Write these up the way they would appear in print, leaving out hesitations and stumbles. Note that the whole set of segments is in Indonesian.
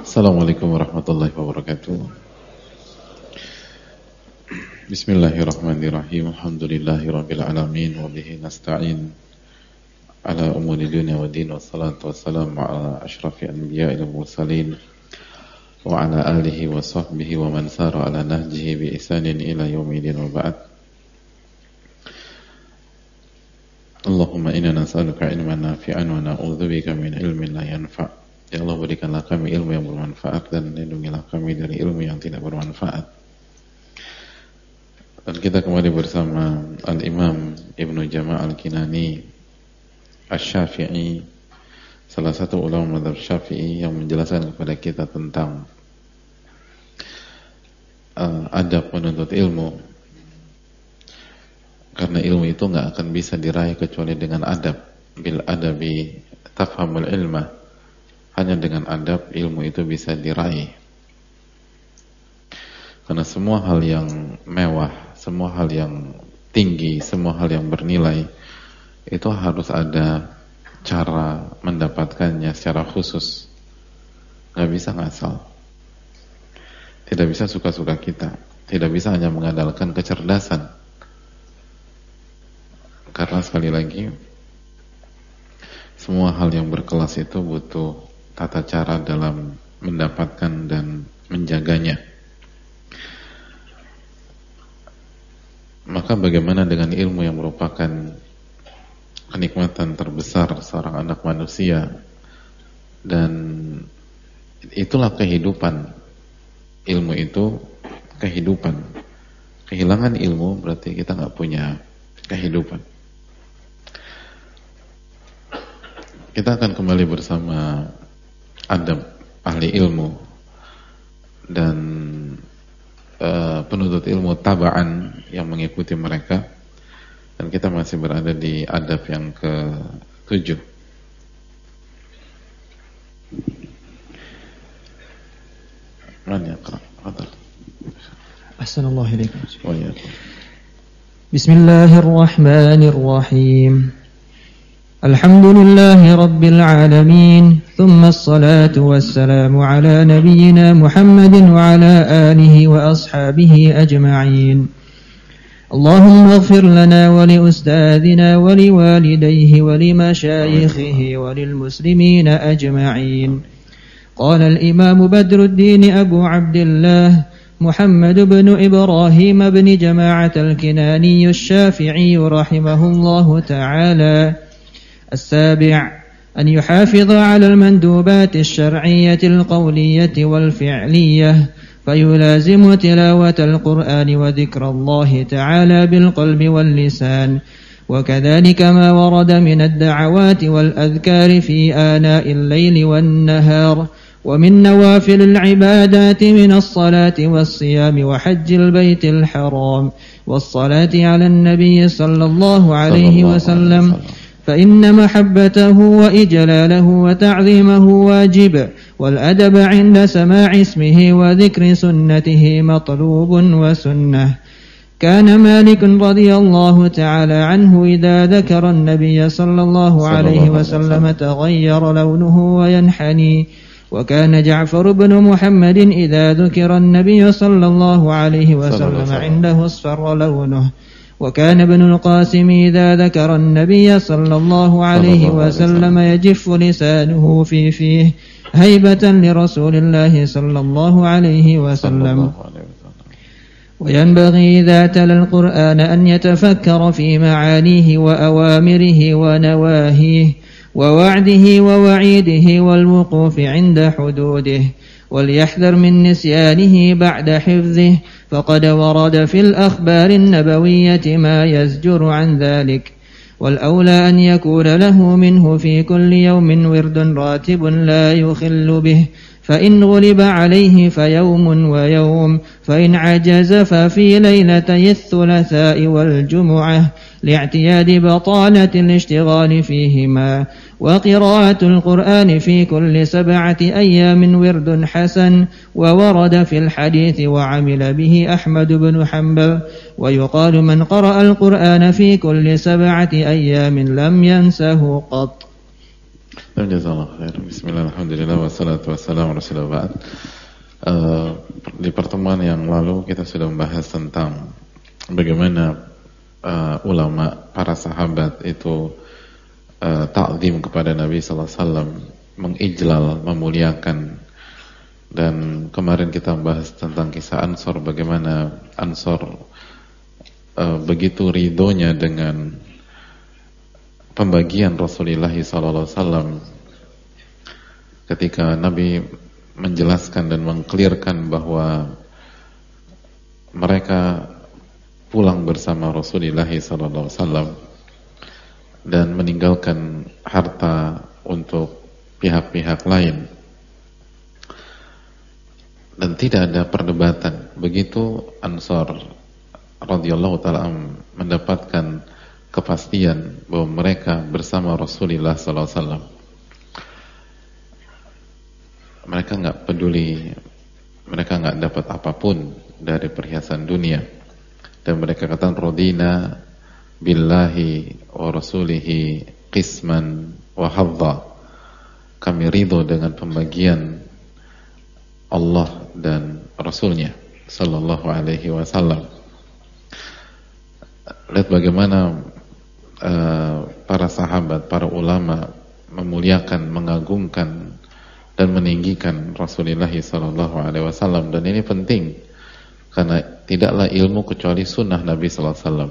Assalamualaikum warahmatullahi wabarakatuh. Bismillahirrahmanirrahim. Alhamdulillahirabbil alamin wa bihi nasta'in ala umuri dunya waddin, wassalatu wassalamu ala asyrafil anbiya'il mursalin wa ala alihi wa sahbihi wa man sara ala nahjihi bi ihsanin ila yaumil wa ba'd. Allahumma inna nas'aluka ilman nafi'an wa na'udzubika min ilmin la yanfa'. Ya Allah, berikanlah kami ilmu yang bermanfaat dan lindungilah kami dari ilmu yang tidak bermanfaat. Dan kita kembali bersama Al-Imam Ibnu Jama' Al-Kinani Asy-Syafi'i, salah satu ulama mazhab Syafi'i, yang menjelaskan kepada kita tentang adab menuntut ilmu. Karena ilmu itu nggak akan bisa diraih kecuali dengan adab. Bil adabi tafhamul ilma. Hanya dengan adab ilmu itu bisa diraih. Karena semua hal yang mewah, semua hal yang tinggi, semua hal yang bernilai, itu harus ada cara mendapatkannya secara khusus. Gak bisa ngasal. Tidak bisa suka-suka kita. Tidak bisa hanya mengandalkan kecerdasan. Karena sekali lagi, semua hal yang berkelas itu butuh tata cara dalam mendapatkan dan menjaganya. Maka bagaimana dengan ilmu yang merupakan kenikmatan terbesar seorang anak manusia, dan itulah kehidupan. Ilmu itu kehidupan. Kehilangan ilmu berarti kita nggak punya kehidupan. Kita akan kembali bersama adab ahli ilmu dan penuntut ilmu tabaan yang mengikuti mereka, dan kita masih berada di adab yang ke-7. Assalamualaikum. Bismillahirrahmanirrahim. Alhamdulillahi Rabbil Alamin. Thumma assalatu wassalamu ala nabiyyina Muhammadin wa ala alihi wa ashabihi ajma'in. Allahumma ighfir lana wa li ustadina wa li walidayhi wa li masyayikhihi wa lil muslimina ajma'in. Qala al-imam Badruddin Abu Abdullah Muhammad ibn Ibrahim ibn Jama'at al-Kinani Asy-Syafi'i rahimahullahu ta'ala. السابع أن يحافظ على المندوبات الشرعية القولية والفعلية فيلازم تلاوة القرآن وذكر الله تعالى بالقلب واللسان، وكذلك ما ورد من الدعوات والأذكار في آناء الليل والنهار، ومن نوافل العبادات من الصلاة والصيام وحج البيت الحرام والصلاة على النبي صلى الله عليه وسلم، فإن محبته وإجلاله وتعظيمه واجب، والأدب عند سماع اسمه وذكر سنته مطلوب وسنة. كان مالك رضي الله تعالى عنه إذا ذكر النبي صلى الله عليه وسلم تغير لونه وينحني، وكان جعفر بن محمد إذا ذكر النبي صلى الله عليه وسلم عنده اصفر لونه، وكان ابن القاسم إذا ذكر النبي صلى الله عليه وسلم يجف لسانه في فيه هيبة لرسول الله صلى الله عليه وسلم. وينبغي إذا تلا القرآن أن يتفكر في معانيه وأوامره ونواهيه ووعده ووعيده والوقوف عند حدوده، وليحذر من نسيانه بعد حفظه، فقد ورد في الأخبار النبوية ما يزجر عن ذلك، والأولى أن يكون له منه في كل يوم ورد راتب لا يخل به، فإن غلب عليه فيوم ويوم، فإن عجز ففي ليلتي الثلاثاء والجمعة لاعتياد بطالة الاشتغال فيهما، وقراءة القرآن في كل 7 أيام ورد حسن، وورد في الحديث وعمل به أحمد بن حنبل، ويقال من قرأ القرآن في كل 7 أيام لم ينسه قط. Jazakallahu khair. Bismillah, alhamdulillah, wassalatu wassalamu ala rasulillah. Di pertemuan yang lalu kita sudah membahas tentang bagaimana ulama, para sahabat itu ta'zim kepada Nabi sallallahu alaihi wasallam, mengijlal, memuliakan. Dan kemarin kita membahas tentang kisah Ansor, bagaimana Ansor begitu ridhonya dengan pembagian Rasulullah SAW ketika Nabi menjelaskan dan mengklirkan bahwa mereka pulang bersama Rasulullah SAW dan meninggalkan harta untuk pihak-pihak lain, dan tidak ada perdebatan. Begitu Ansor radhiyallahu ta'ala mendapatkan kepastian bahwa mereka bersama Rasulullah SAW, mereka nggak peduli, mereka nggak dapat apapun dari perhiasan dunia, dan mereka katakan radina billahi wa rasulihi qisman wa hadza, kami ridho dengan pembagian Allah dan Rasulnya sallallahu alaihi wasallam. Lihat bagaimana para sahabat, para ulama memuliakan, mengagungkan dan meninggikan Rasulullah sallallahu alaihi wasallam. Dan ini penting karena tidaklah ilmu kecuali sunnah Nabi sallallahu alaihi wasallam.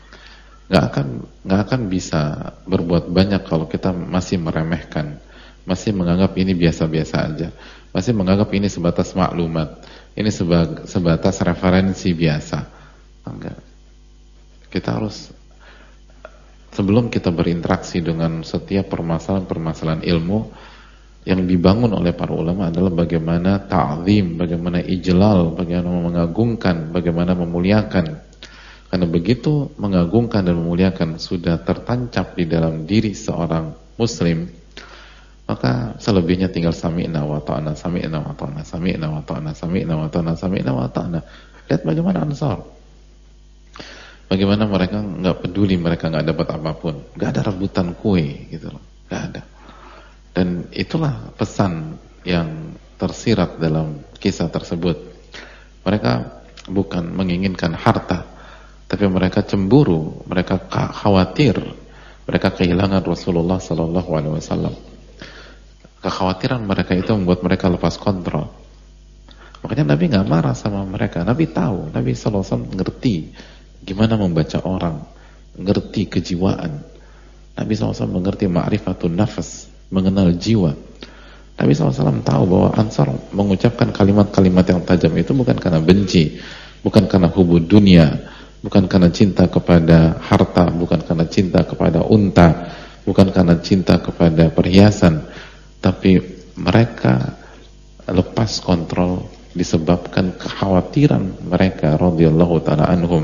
Nggak akan bisa berbuat banyak kalau kita masih meremehkan, masih menganggap ini biasa-biasa aja, masih menganggap ini sebatas maklumat, ini sebatas referensi biasa. Enggak. Kita harus, sebelum kita berinteraksi dengan setiap permasalahan-permasalahan ilmu, yang dibangun oleh para ulama adalah bagaimana ta'zim, bagaimana ijlal, bagaimana mengagungkan, bagaimana memuliakan. Karena begitu mengagungkan dan memuliakan sudah tertancap di dalam diri seorang muslim, maka selebihnya tinggal sami'na wa ta'na, sami'na wa ta'na, sami'na wa ta'na, sami'na wa ta'na, sami'na wa ta'na. Lihat bagaimana Ansar, bagaimana mereka nggak peduli, mereka nggak dapat apapun, nggak ada rebutan kue gitu loh, nggak ada. Dan itulah pesan yang tersirat dalam kisah tersebut. Mereka bukan menginginkan harta, tapi mereka cemburu, mereka khawatir, mereka kehilangan Rasulullah Sallallahu Alaihi Wasallam. Kekhawatiran mereka itu membuat mereka lepas kontrol. Makanya Nabi nggak marah sama mereka. Nabi tahu, Nabi Sallallahu Alaihi Wasallam ngerti gimana membaca orang, ngerti kejiwaan. Nabi SAW mengerti ma'rifatun nafas, mengenal jiwa. Nabi SAW tahu bahwa Ansar mengucapkan kalimat-kalimat yang tajam itu bukan karena benci, bukan karena hubud dunia, bukan karena cinta kepada harta, bukan karena cinta kepada unta, bukan karena cinta kepada perhiasan, tapi mereka lepas kontrol disebabkan kekhawatiran mereka radhiyallahu ta'ala anhum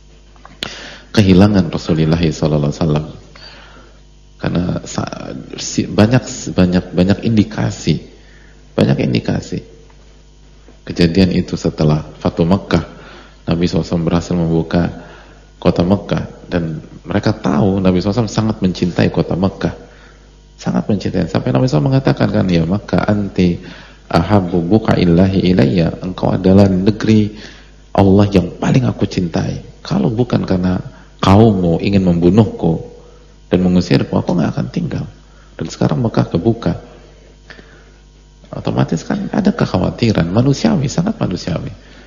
kehilangan Rasulullah sallallahu alaihi wasallam. Karena banyak indikasi kejadian itu setelah Fatu Mekkah. Nabi SAW berhasil membuka kota Mekkah, dan mereka tahu Nabi SAW sangat mencintai kota Mekkah, sangat mencintai, sampai Nabi SAW mengatakan kan, ya Mekkah anti ahabbu buqa'illahi ilayya, engkau adalah negeri Allah yang paling aku cintai. Kalau bukan karena kaummu ingin membunuhku dan mengusirku, aku nggak akan tinggal. Dan sekarang Mekah kebuka, otomatis kan ada kekhawatiran manusiawi, sangat manusiawi.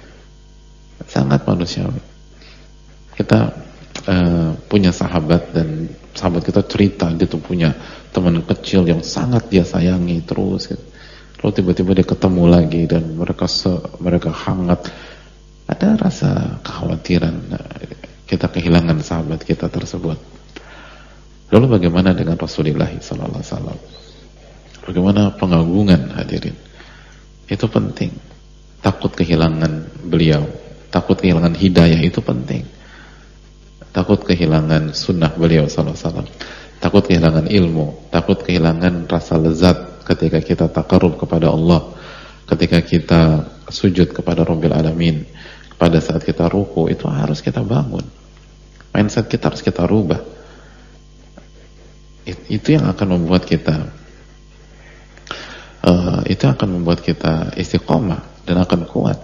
Kita punya sahabat, dan sahabat kita cerita dia tuh punya teman kecil yang sangat dia sayangi terus, lalu tiba-tiba dia ketemu lagi dan mereka hangat. Ada rasa kekhawatiran kita kehilangan sahabat kita tersebut. Lalu bagaimana dengan Rasulullah sallallahu alaihi wasallam? Bagaimana pengagungan, hadirin? Itu penting. Takut kehilangan beliau, takut kehilangan hidayah, itu penting. Takut kehilangan sunnah beliau sallallahu alaihi wasallam, takut kehilangan ilmu, takut kehilangan rasa lezat ketika kita taqarrub kepada Allah, ketika kita sujud kepada Rabbil Alamin, pada saat kita ruku, itu harus kita bangun. Mindset kita harus kita rubah. Itu yang akan membuat kita itu akan membuat kita istiqomah dan akan kuat.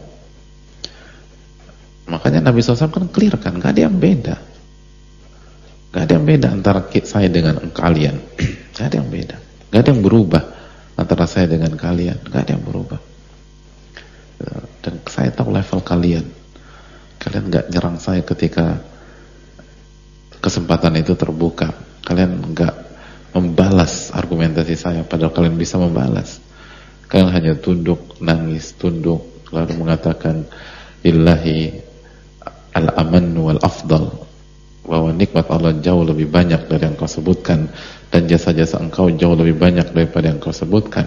Makanya Nabi SAW kan clear kan, gak ada yang beda. Gak ada yang beda antara saya dengan kalian. Gak ada yang beda. Gak ada yang berubah antara saya dengan kalian. Gak ada yang berubah. Dan saya tahu level kalian. Kalian gak nyerang saya ketika kesempatan itu terbuka. Kalian gak membalas argumentasi saya, padahal kalian bisa membalas. Kalian hanya tunduk, nangis, tunduk, lalu mengatakan Illahi al-aman wal-afdal, bahwa nikmat Allah jauh lebih banyak dari yang kau sebutkan, dan jasa-jasa engkau jauh lebih banyak daripada yang kau sebutkan.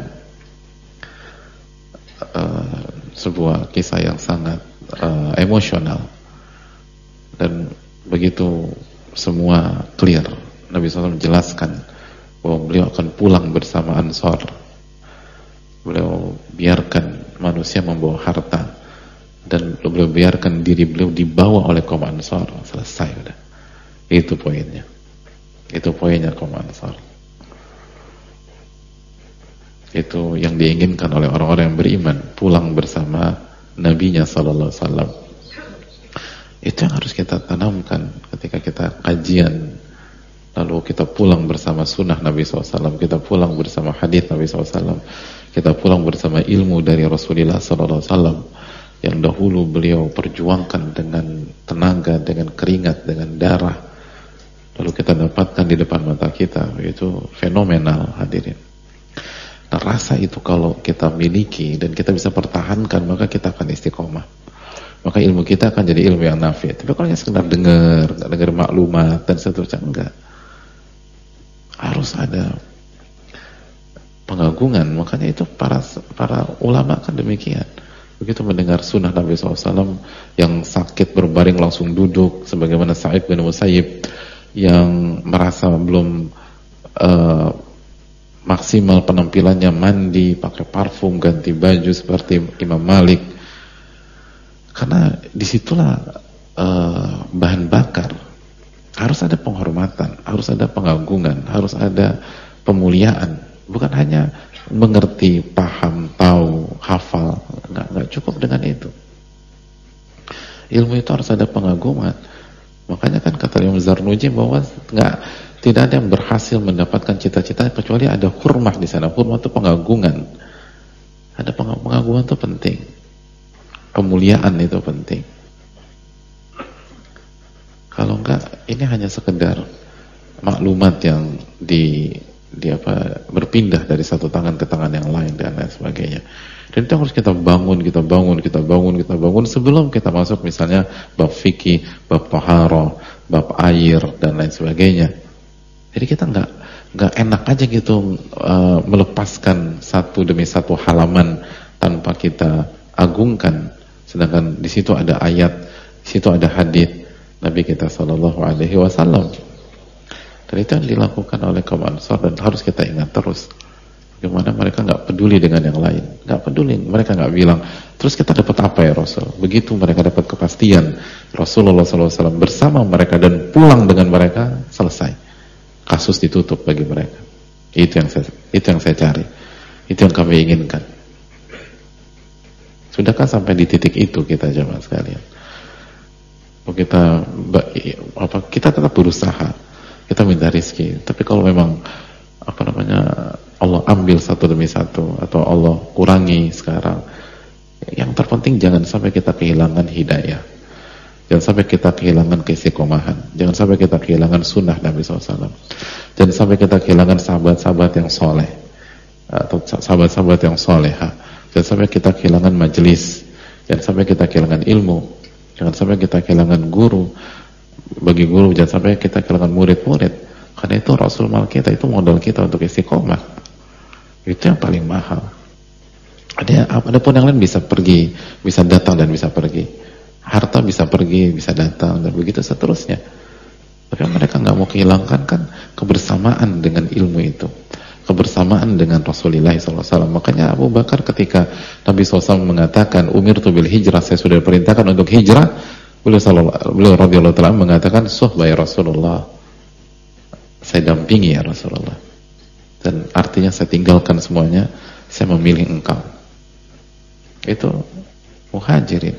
Sebuah kisah yang sangat emosional, dan begitu semua clear, Nabi SAW menjelaskan bahwa beliau akan pulang bersama Ansar. Beliau biarkan manusia membawa harta, dan beliau biarkan diri beliau dibawa oleh kaum Ansar. Selesai udah. Itu poinnya. Itu poinnya kaum Ansar. Itu yang diinginkan oleh orang-orang yang beriman, pulang bersama Nabinya sallallahu alaihi wasallam. Itu yang harus kita tanamkan ketika kita kajian. Lalu kita pulang bersama sunnah Nabi SAW, kita pulang bersama hadis Nabi SAW, kita pulang bersama ilmu dari Rasulullah SAW yang dahulu beliau perjuangkan dengan tenaga, dengan keringat, dengan darah. Lalu kita dapatkan di depan mata kita. Itu fenomenal, hadirin. Nah, rasa itu kalau kita miliki dan kita bisa pertahankan, maka kita akan istiqomah. Maka ilmu kita akan jadi ilmu yang nafi. Tapi kalau hanya sekedar dengar maklumat dan seterusnya, enggak. Harus ada pengagungan. Makanya itu para ulama kan demikian. Begitu mendengar sunnah Nabi SAW, yang sakit berbaring langsung duduk, sebagaimana Sa'id bin Musayyib yang merasa belum maksimal penampilannya, mandi, pakai parfum, ganti baju seperti Imam Malik. Karena disitulah bahan bakar. Harus ada penghormatan, harus ada pengagungan, harus ada pemuliaan. Bukan hanya mengerti, paham, tahu, hafal. Nggak cukup dengan itu. Ilmu itu harus ada pengagungan. Makanya kan kata Imam Zarnuji bahwa tidak ada yang berhasil mendapatkan cita-cita kecuali ada hurmah di sana. Hurmah itu pengagungan. Ada pengagungan itu penting. Pemuliaan itu penting. Kalau enggak, ini hanya sekedar maklumat yang berpindah dari satu tangan ke tangan yang lain dan lain sebagainya. Dan itu harus kita bangun sebelum kita masuk misalnya bab fikih, bab taharah, bab air dan lain sebagainya. Jadi kita nggak enak aja gitu melepaskan satu demi satu halaman tanpa kita agungkan. Sedangkan di situ ada ayat, di situ ada hadis Nabi kita sallallahu alaihi wasallam. Dan itu yang dilakukan oleh kaum Ansar, dan harus kita ingat terus. Bagaimana mereka nggak peduli dengan yang lain, nggak peduli, mereka nggak bilang. Terus kita dapat apa ya Rasul? Begitu mereka dapat kepastian Rasulullah SAW bersama mereka dan pulang dengan mereka, selesai. Kasus ditutup bagi mereka. Itu yang saya cari. Itu yang kami inginkan. Sudahkah sampai di titik itu kita jemaah sekalian? Kita tetap berusaha, kita minta rizki. Tapi kalau memang Allah ambil satu demi satu, atau Allah kurangi sekarang, yang terpenting jangan sampai kita kehilangan hidayah, jangan sampai kita kehilangan keistiqomahan, jangan sampai kita kehilangan sunnah Nabi SAW, jangan sampai kita kehilangan sahabat-sahabat yang soleh atau sahabat-sahabat yang soleha, jangan sampai kita kehilangan majelis, jangan sampai kita kehilangan ilmu, jangan sampai kita kehilangan guru. Bagi guru, jangan sampai kita kehilangan murid-murid. Karena itu Rasul mal kita, itu modal kita untuk istiqomah. Itu yang paling mahal. Adapun yang lain bisa pergi, bisa datang dan bisa pergi. Harta bisa pergi, bisa datang, dan begitu seterusnya. Tapi mereka nggak mau kehilangan kan kebersamaan dengan ilmu itu, kebersamaan dengan Rasulullah SAW. Makanya Abu Bakar ketika Nabi SAW mengatakan umirtu bil hijrah, saya sudah diperintahkan untuk hijrah, beliau radhiyallahu ta'ala mengatakan suhbah ya Rasulullah, saya dampingi ya Rasulullah. Dan artinya saya tinggalkan semuanya, saya memilih engkau. Itu muhajirin.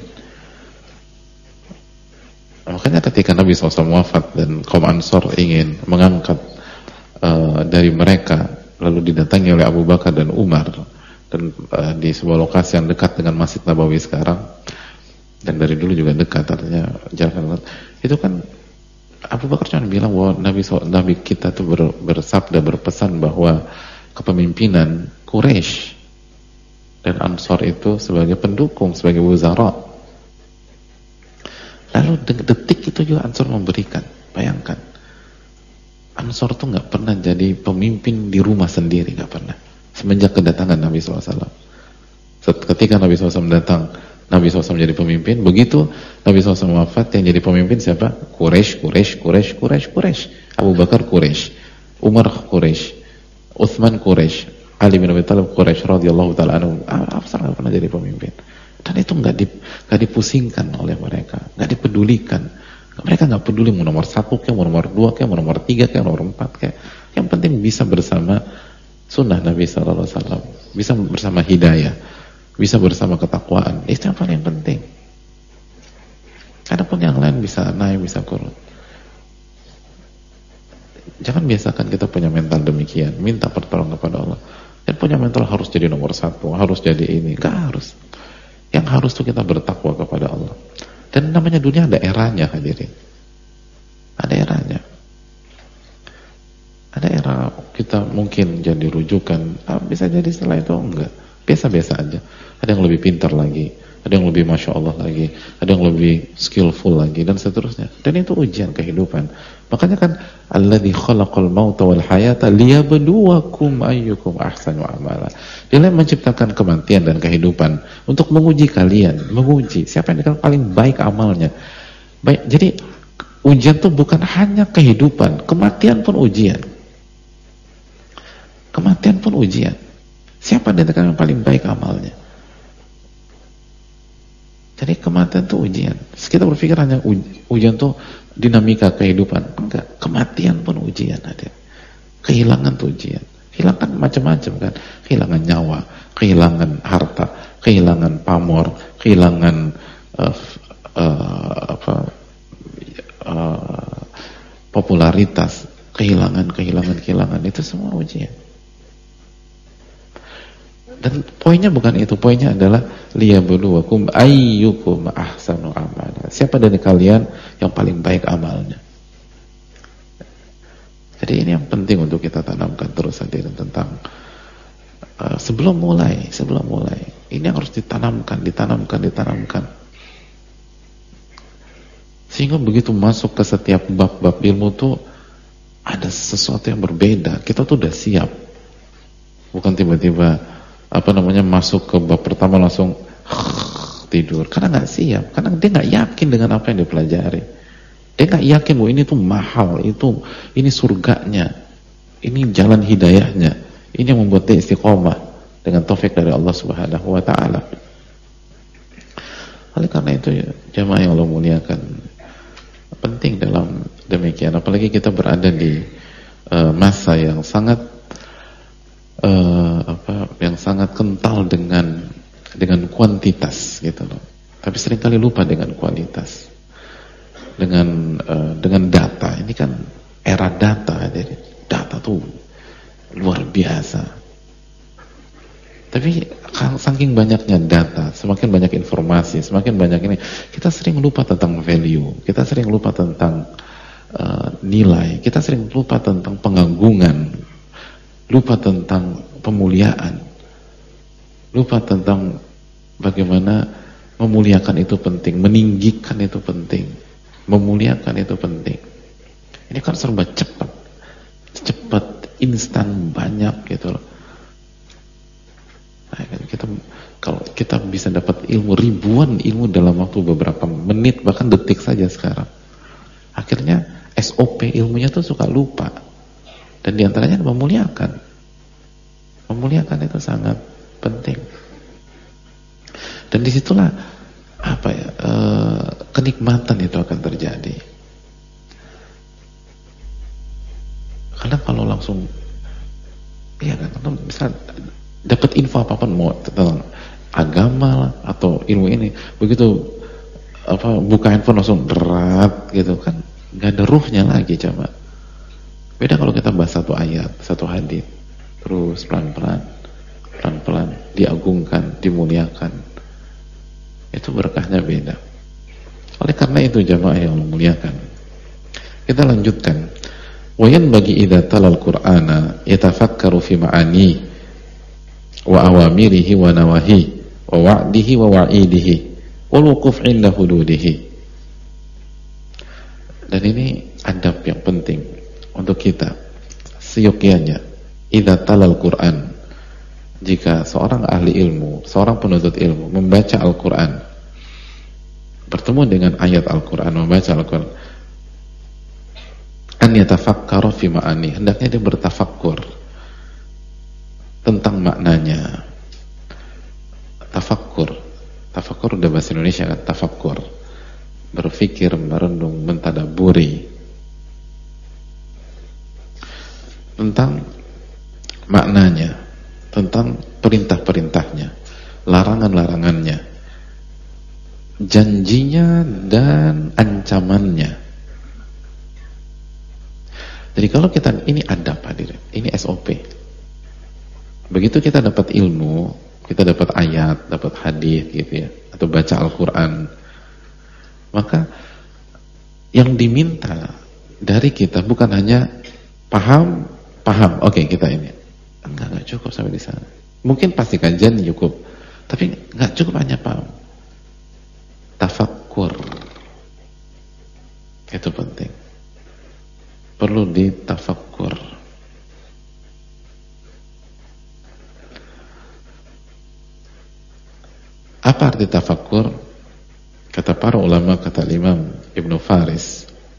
Makanya ketika Nabi SAW wafat dan kaum Ansor ingin mengangkat dari mereka, lalu didatangi oleh Abu Bakar dan Umar, dan di sebuah lokasi yang dekat dengan Masjid Nabawi sekarang, dan dari dulu juga dekat, artinya jarak. Itu kan Abu Bakar cuma bilang bahwa Nabi kita tuh bersabda, berpesan bahwa kepemimpinan Quraisy dan Ansor itu sebagai pendukung, sebagai wuzara. Lalu detik itu juga Ansor memberikan. Bayangkan, Ansor tuh nggak pernah jadi pemimpin di rumah sendiri, nggak pernah. Semenjak kedatangan Nabi SAW. Ketika Nabi SAW datang, Nabi SAW jadi pemimpin. Begitu Nabi SAW wafat, yang jadi pemimpin siapa? Quraisy. Abu Bakar Quraisy, Umar Quraisy, Utsman Quraisy, Ali bin Abi Thalib Quraisy radhiyallahu taala anhu. Nggak pernah jadi pemimpin. Dan itu nggak dipusingkan oleh mereka, nggak dipedulikan. Mereka nggak peduli mau nomor 1 kayak, mau nomor 2 kayak, mau nomor 3 kayak, nomor 4 kayak. Yang penting bisa bersama sunnah Nabi SAW, bisa bersama hidayah, bisa bersama ketakwaan. Itu yang paling penting. Adapun yang lain bisa naik, bisa turun. Jangan biasakan kita punya mental demikian, minta pertolongan kepada Allah. Dan punya mental harus jadi nomor 1, harus jadi ini. Gak harus. Yang harus tuh kita bertakwa kepada Allah. Dan namanya dunia ada eranya, hadirin. Ada eranya. Ada era kita mungkin jadi rujukan, bisa jadi setelah itu enggak. Biasa-biasa aja. Ada yang lebih pintar lagi, ada yang lebih Masya Allah lagi, ada yang lebih skillful lagi, dan seterusnya. Dan itu ujian kehidupan. Makanya kan alladzi khalaqal mauta wal hayata liyabluwakum ayyukum ahsanu amala. Dia menciptakan kematian dan kehidupan untuk menguji kalian, menguji siapa yang paling baik amalnya. Baik, jadi ujian itu bukan hanya kehidupan, kematian pun ujian. Kematian pun ujian. Siapa yang paling baik amalnya? Jadi kematian itu ujian. Kita berpikir hanya ujian itu dinamika kehidupan. Enggak, kematian pun ujian ada. Kehilangan itu ujian. Kehilangan macam-macam kan. Kehilangan nyawa, kehilangan harta, kehilangan pamor, kehilangan popularitas, kehilangan itu semua ujian. Dan poinnya bukan itu, poinnya adalah liyabluwakum ayyukum ahsanu amala. Siapa dari kalian yang paling baik amalnya? Jadi ini yang penting untuk kita tanamkan terus, hadirin, tentang sebelum mulai ini yang harus ditanamkan. Sehingga begitu masuk ke setiap bab-bab ilmu tuh ada sesuatu yang berbeda. Kita tuh udah siap. Bukan tiba-tiba masuk ke bab pertama langsung tidur, karena nggak siap, karena dia nggak yakin dengan apa yang dia pelajari. Dia nggak yakin bahwa ini tuh mahal, ini surganya, ini jalan hidayahnya, ini yang membuat dia istiqomah dengan taufik dari Allah Subhanahu wa taala. Oleh karena itu ya, jamaah yang Allah muliakan, penting dalam demikian, apalagi kita berada di masa yang sangat kental dengan kuantitas gitu loh. Tapi seringkali lupa dengan kualitas. Dengan data. Ini kan era data, jadi data tuh luar biasa. Tapi saking banyaknya data, semakin banyak informasi, semakin banyak ini, kita sering lupa tentang value, kita sering lupa tentang nilai, kita sering lupa tentang pengagungan, lupa tentang pemuliaan, lupa tentang bagaimana memuliakan itu penting, meninggikan itu penting, memuliakan itu penting. Ini kan serba cepat, instan, banyak gitu loh. Nah, kalau kita bisa dapat ribuan ilmu dalam waktu beberapa menit, bahkan detik saja sekarang, akhirnya SOP ilmunya tuh suka lupa. Dan diantaranya memuliakan itu sangat penting. Dan disitulah kenikmatan itu akan terjadi. Karena kalau langsung, iya kan, bisa dapat info apapun, mau tentang agama atau ilmu ini, begitu buka handphone langsung berat gitu kan, nggak ada ruhnya lagi. Coba beda kalau kita bahas satu ayat, satu hadis, terus pelan-pelan diagungkan, dimuliakan, itu berkahnya beda. Oleh karena itu jamaah yang memuliakan, kita lanjutkan. Wa yanbaghi idza talal qur'ana yatafakkaru fi ma'ani wa awamirihi wa nawahi wa wa'dihi wa wa'idihi wal wuquf 'inda hududihi. Dan ini adab yang penting untuk kita seyogyanya. Idza talal Qur'an, jika seorang ahli ilmu, seorang penuntut ilmu membaca Al-Quran, bertemu dengan ayat Al-Quran, membaca Al-Quran, an yatafakkaru fi ma'ani, hendaknya dia bertafakkur tentang maknanya. Tafakkur udah bahasa Indonesia kan, tafakkur, berpikir, merenung, mentadaburi tentang maknanya, tentang perintah-perintahnya, larangan-larangannya, janjinya dan ancamannya. Jadi kalau kita, ini adab hadirin, ini SOP. Begitu kita dapat ilmu, kita dapat ayat, dapat hadis gitu ya, atau baca Al-Quran, maka yang diminta dari kita bukan hanya paham, oke kita ini. Enggak cukup sampai di sana. Mungkin pasti kajian cukup, tapi enggak cukup hanya paham. Tafakkur itu penting. Perlu ditafakkur. Apa arti tafakkur? Kata para ulama, kata Imam Ibnu Faris,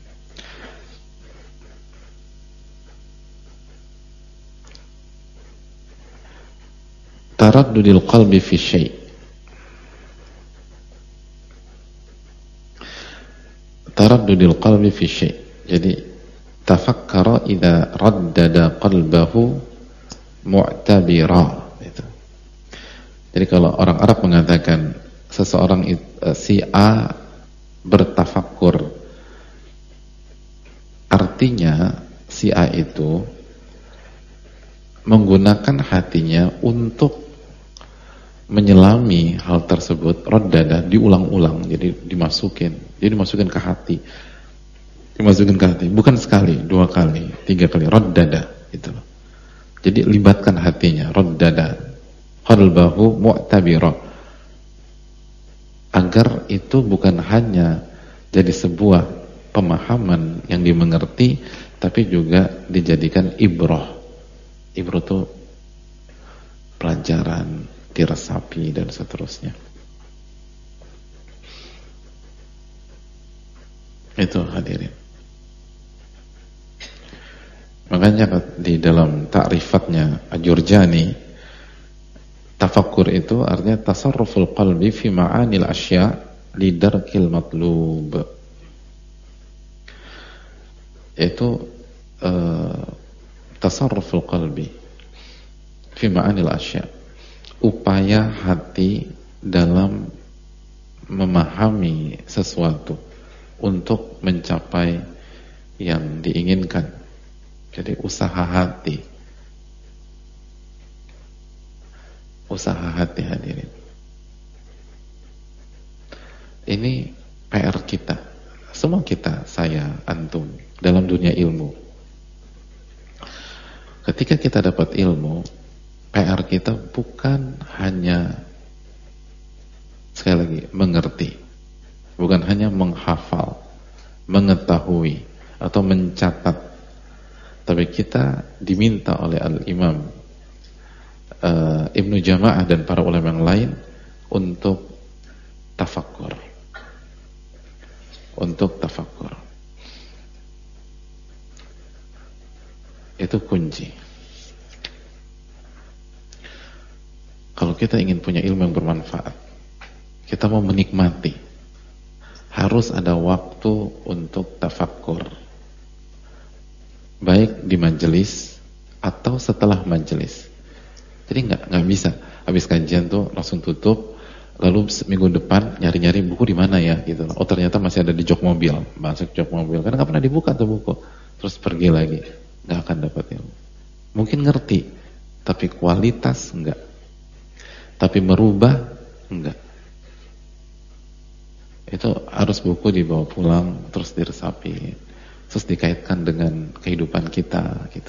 taraddudil qalbi fi syai'. Taraddudil qalbi fi syai'. Jadi tafakkara idza raddada qalbahu mu'tabira. Jadi kalau orang Arab mengatakan seseorang si A bertafakkur, artinya si A itu menggunakan hatinya untuk menyelami hal tersebut. Raddada, diulang-ulang, jadi dimasukin ke hati, bukan sekali, 2 kali, 3 kali, raddada itu. Jadi libatkan hatinya, raddada qalbahu mu'tabira, agar itu bukan hanya jadi sebuah pemahaman yang dimengerti, tapi juga dijadikan ibrah. Ibrah itu pelajaran, diresapi dan seterusnya. Itu hadirin. Makanya di dalam ta'rifatnya Al-Jurjani, tafakkur itu artinya tasarruful qalbi fi ma'anil asya' lidarkil matlub. Itu tasarruful qalbi fi ma'anil asya', upaya hati dalam memahami sesuatu untuk mencapai yang diinginkan. Jadi usaha hati hadirin. Ini PR kita, semua kita, saya, antum, dalam dunia ilmu. Ketika kita dapat ilmu, PR kita bukan hanya, sekali lagi, mengerti, bukan hanya menghafal, mengetahui atau mencatat, tapi kita diminta oleh Al-Imam Ibnu Jama'ah dan para ulama yang lain untuk tafakkur. Itu kunci. Kalau kita ingin punya ilmu yang bermanfaat, kita mau menikmati, harus ada waktu untuk tafakkur, baik di majelis atau setelah majelis. Jadi nggak bisa habis kajian tuh langsung tutup, lalu minggu depan nyari-nyari buku di mana ya gitu. Oh ternyata masih ada di jok mobil, masuk jok mobil karena nggak pernah dibuka tuh buku, terus pergi lagi, nggak akan dapat ilmu. Mungkin ngerti, tapi kualitas enggak, tapi merubah enggak. Itu harus buku dibawa pulang, terus diresapi, terus dikaitkan dengan kehidupan kita gitu.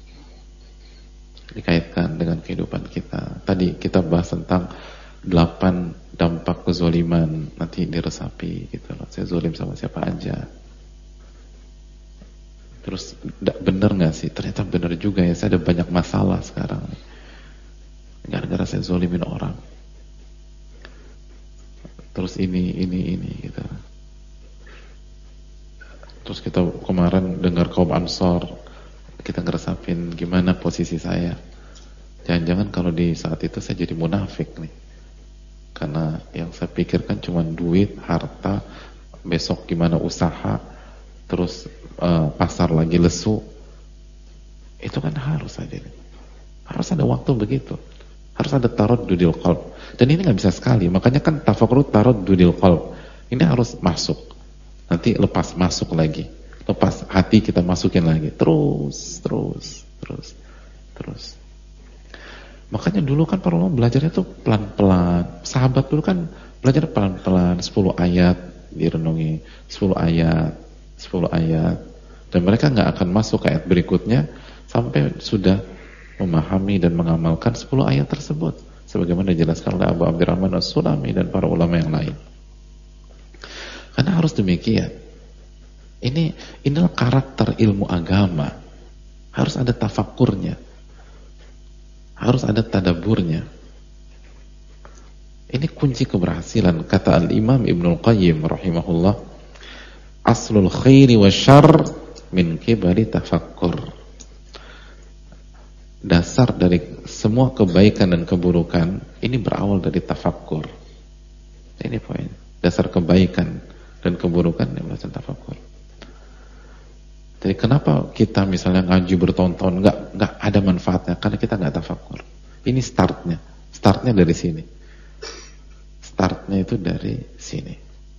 Dikaitkan dengan kehidupan kita. Tadi kita bahas tentang 8 dampak kezoliman, nanti diresapi gitu loh. Saya zolim sama siapa aja. Terus bener gak sih? Ternyata bener juga ya, saya ada banyak masalah sekarang gara-gara saya zolimin orang. Terus ini gitu. Terus kita kemarin dengar kaum Ansor, kita ngeresapin gimana posisi saya. Jangan-jangan kalau di saat itu saya jadi munafik nih, karena yang saya pikirkan cuma duit, harta, besok gimana usaha, terus pasar lagi lesu. Itu kan harus ada waktu begitu, harus ada taraddudil qalb. Dan ini nggak bisa sekali, makanya kan tafakkur taraddudil qalb ini harus masuk, nanti lepas masuk lagi, lepas hati kita masukin lagi, terus. Makanya dulu kan para ulama belajarnya tuh pelan-pelan. Sahabat dulu kan belajar pelan-pelan, 10 ayat direnungi, 10 ayat. Dan mereka nggak akan masuk ke ayat berikutnya sampai sudah memahami dan mengamalkan 10 ayat tersebut, sebagaimana dijelaskan oleh Abu Abdurrahman As-Sulami dan para ulama yang lain. Karena harus demikian. Inilah karakter ilmu agama. Harus ada tafakkurnya, harus ada tadaburnya. Ini kunci keberhasilan. Kata Al-Imam Ibnul Qayyim rahimahullah, aslul khairi wa syarr min kibari tafakkur. Dasar dari semua kebaikan dan keburukan ini berawal dari tafakkur. Ini poin. Dasar kebaikan dan keburukan yang berdasarkan tafakkur. Jadi kenapa kita misalnya ngaji bertahun-tahun nggak ada manfaatnya? Karena kita nggak tafakkur. Ini startnya dari sini. Startnya itu dari sini.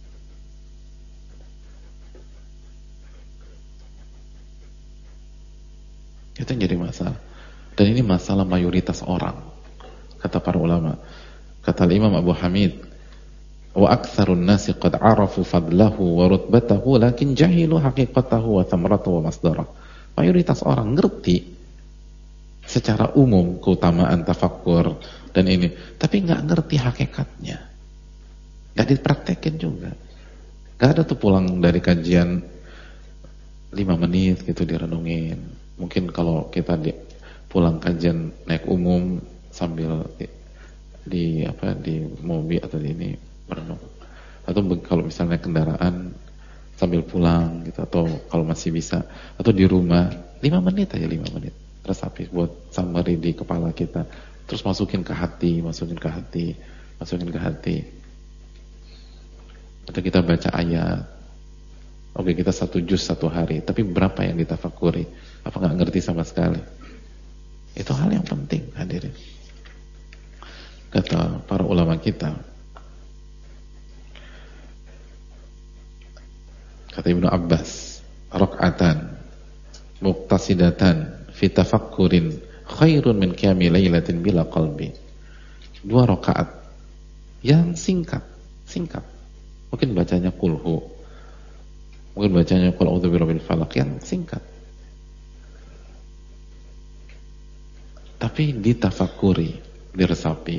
Itu yang jadi masalah. Dan ini masalah mayoritas orang, kata para ulama. Kata Imam Abu Hamid, wa aktsarun nasi qad arafu fadlahu wa rutbatahu lakin jahilu haqiqatahu wa thamratahu wa masdarah. Mayoritas orang ngerti secara umum keutamaan tafakkur dan ini, tapi nggak ngerti hakikatnya, nggak dipraktekin juga. Nggak ada tuh pulang dari kajian 5 menit gitu direnungin. Mungkin kalau kita pulang kajian naik umum sambil di mobil atau di ini merenung, atau kalau misalnya kendaraan sambil pulang gitu, atau kalau masih bisa, atau di rumah 5 menit aja, 5 menit resapi buat summary di kepala kita, terus masukin ke hati. Atau kita baca ayat, oke kita 1 juz 1 hari, tapi berapa yang ditafakuri? Apa nggak ngerti sama sekali? Itu hal yang penting, hadirin. Kata para ulama kita, kata Ibnu Abbas, rak'atan muqtasidatan fi tafakkurin khairun min qiyami lailatin bila qalbi. 2 rakaat yang singkat. Mungkin bacanya kulhu, mungkin bacanya qul a'udzu birabbil falaq, yang singkat. Tapi ditafakuri, diresapi,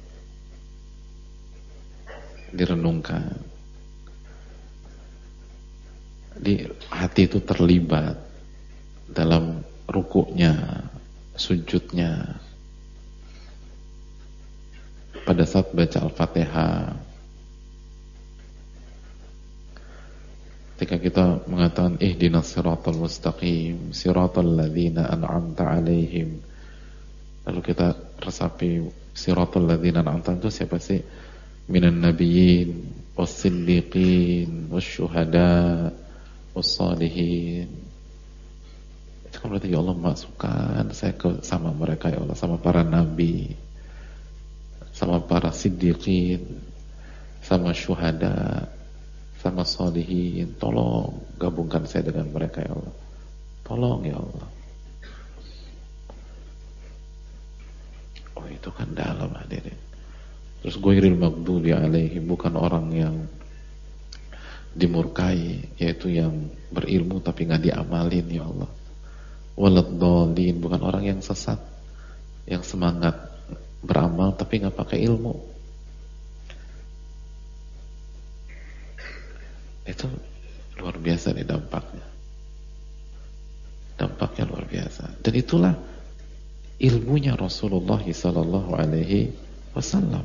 direnungkan, di hati itu terlibat dalam rukuknya, sujudnya, pada saat baca Al-Fatihah, ketika kita mengatakan ihdinas siratal mustaqim, siratal ladzina an'amta 'alaihim, lalu kita resapi siratal ladzina an'amta itu siapa sih? Minan nabiyyin was-siddiqin wasyuhada was-salihin. Itu kan berarti ya Allah masukkan saya sama mereka ya Allah, sama para nabi, sama para siddiqin, sama syuhada, sama sholihin. Tolong gabungkan saya dengan mereka ya Allah. Tolong ya Allah. Oh itu kan dalam hadirin. Terus ghairil maghdubi alaihim, bukan orang yang dimurkai, yaitu yang berilmu tapi nggak diamalin ya Allah. Waladhdallin, bukan orang yang sesat, yang semangat beramal tapi nggak pakai ilmu. Itu luar biasa nih dampaknya. Dampaknya luar biasa. Dan itulah ilmunya Rasulullah sallallahu alaihi wasallam.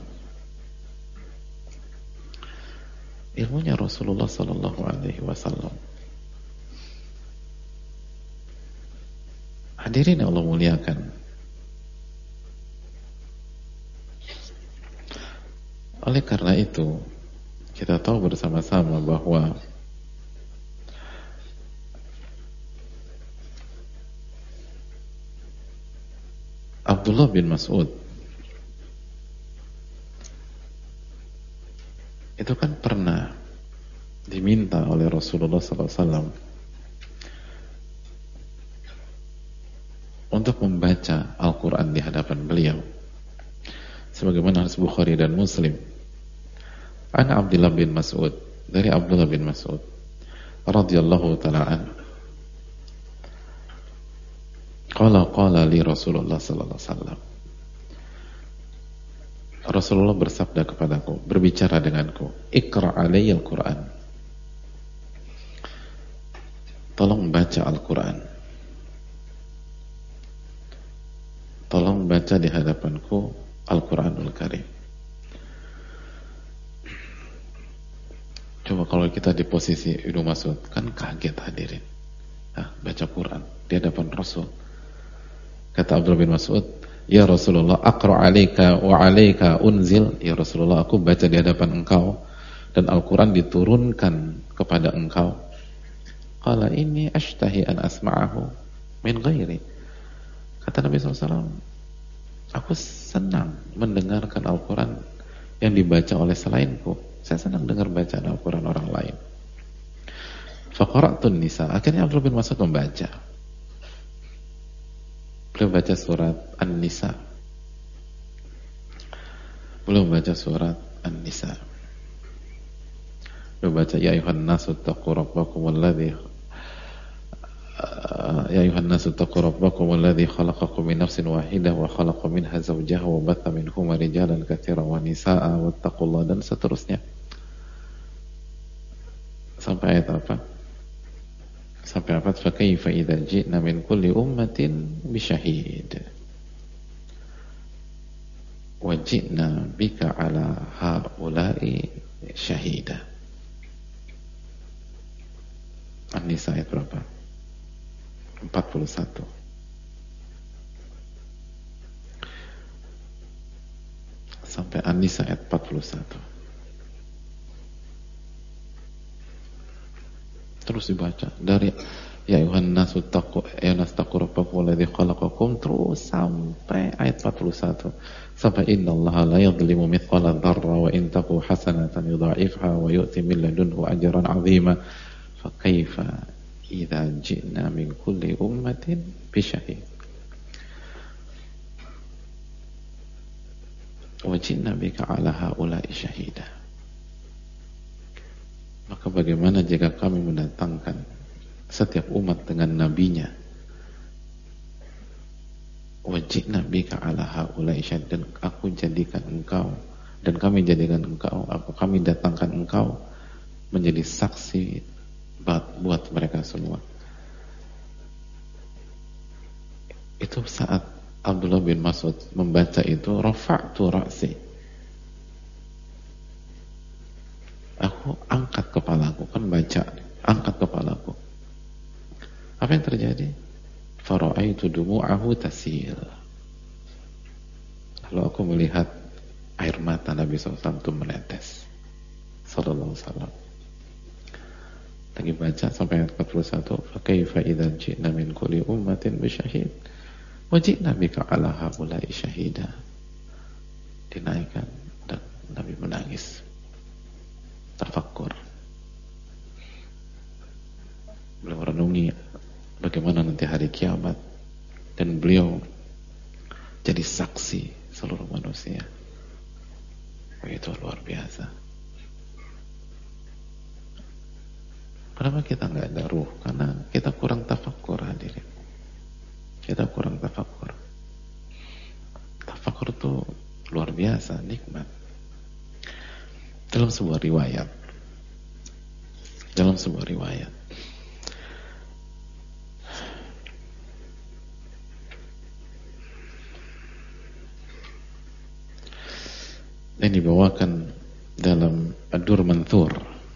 Ilmunya Rasulullah sallallahu alaihi wasallam. Hadirin yang Allah muliakan. Oleh karena itu, kita tahu bersama-sama bahwa Abdullah bin Mas'ud itu kan pernah diminta oleh Rasulullah SAW untuk membaca Al-Quran di hadapan beliau, sebagaimana hadis Bukhari dan Muslim. An Abdullah bin Mas'ud, dari Abdullah bin Mas'ud radhiyallahu ta'ala an, qala li Rasulullah sallallahu alaihi wasallam, Rasulullah bersabda kepadaku, berbicara denganku, Iqra' alayya al-Quran, tolong baca Al-Quran, tolong baca di hadapanku Al-Quranul Karim. Coba kalau kita di posisi Ibnu Mas'ud, kan kaget hadirin. Baca Quran di hadapan Rasul. Kata Abdullah bin Mas'ud, ya Rasulullah, aqra' alaika wa alaika unzil. Ya Rasulullah, aku baca di hadapan engkau dan Al-Quran diturunkan kepada engkau. Qala inni ashtahi an asma'ahu min ghairi. Kata Nabi SAW, aku senang mendengarkan Al-Quran yang dibaca oleh selainku. Saya senang dengar bacaan Al-Quran orang lain. Faqara'tun nisa. Akhirnya Abdullah bin Mas'ud membaca. Beliau baca surat An-Nisa. Beliau baca surat An-Nisa. Beliau baca ya ayuhan nasu taqu rabbakum alladhi ya ayuhan nasu taqu rabbakum alladhi khalaqakum min nafsin wahidah wa khalaqa minha zawjaha wa batha minhuma rijalan katsiran wa nisaa wattaqullaha, dan seterusnya. Sampai ayat apa? Sampai apa? Fa kaifa idza ji'na min kulli ummatin bi syahid wa ji'na bika ala haula'i syahida. An-Nisa ayat berapa? 41. Sampai An-Nisa ayat 41. Terus dibaca dari ya ayuhan nasu taqu rabbakum alladzi khalaqakum, terus sampai ayat 41, sampai innallaha la yadhlimu mithqala dzarra wa in taku hasanatan yudha'ifha wa yu'ti min ladunhu ajran 'azima fa kaifa idza ji'na min kulli ummatin bi syahid wa ji'na bika 'ala haula'i syahida. Maka bagaimana jika kami mendatangkan setiap umat dengan nabinya, wajibna bika ala haula'i syahid, dan aku jadikan engkau dan kami jadikan engkau, kami datangkan engkau menjadi saksi buat mereka semua. Itu saat Abdullah bin Mas'ud membaca itu, rafa'tu ra'si, aku angkat kepalaku, kan baca, angkat kepalaku. Apa yang terjadi? Fara'aitu dumu'ahu tasil. Lalu aku melihat air mata Nabi SAW itu menetes. Sallallahu alaihi wasallam. Lagi baca sampai ayat 41. Fa kaifa idza ji'na min kulli ummatin bi syahid wa ji'na bika 'ala haula'i syahida. Dinaikkan dan Nabi menangis. Tafakkur. Beliau renungi bagaimana nanti hari kiamat, dan beliau jadi saksi seluruh manusia. Itu luar biasa. Kenapa kita nggak ada ruh? Karena kita kurang tafakkur, hadirin. Kita kurang tafakkur. Tafakkur itu luar biasa, nikmat. Dalam sebuah riwayat, yang dibawakan dalam Ad-Dur Manthur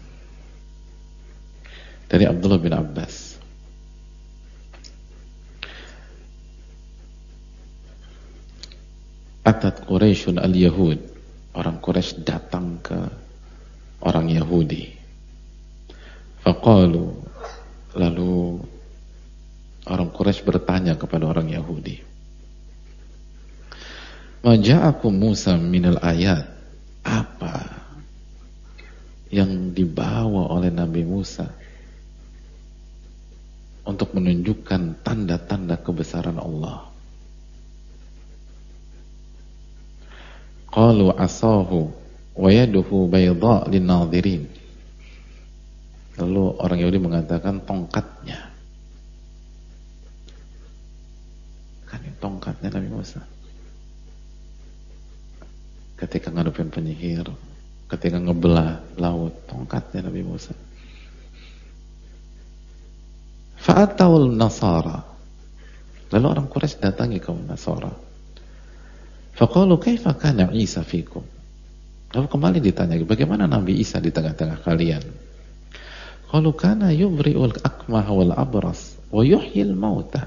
dari Abdullah bin Abbas, Atat Quraisyun al-Yahud, orang Quraisy datang ke orang Yahudi. Faqalu, lalu orang Quraisy bertanya kepada orang Yahudi, ma ja'akum Musa minal ayat, apa yang dibawa oleh Nabi Musa untuk menunjukkan tanda-tanda kebesaran Allah? Qalu asahu wa yaduhu bayda lin-nadhirin. Lalu orang Yahudi mengatakan tongkatnya. Kan tongkatnya Nabi Musa. Ketika ngadepin penyihir, ketika ngebelah laut, tongkatnya Nabi Musa. Fa'atawul Nasara. Lalu orang Quraisy datangi kaum Nasara. Faqalu kaifa kana Isa fikum. Lalu kembali ditanya, bagaimana Nabi Isa di tengah-tengah kalian? Qalu kana yubri'ul akmah wal abras wa yuhyil mauta.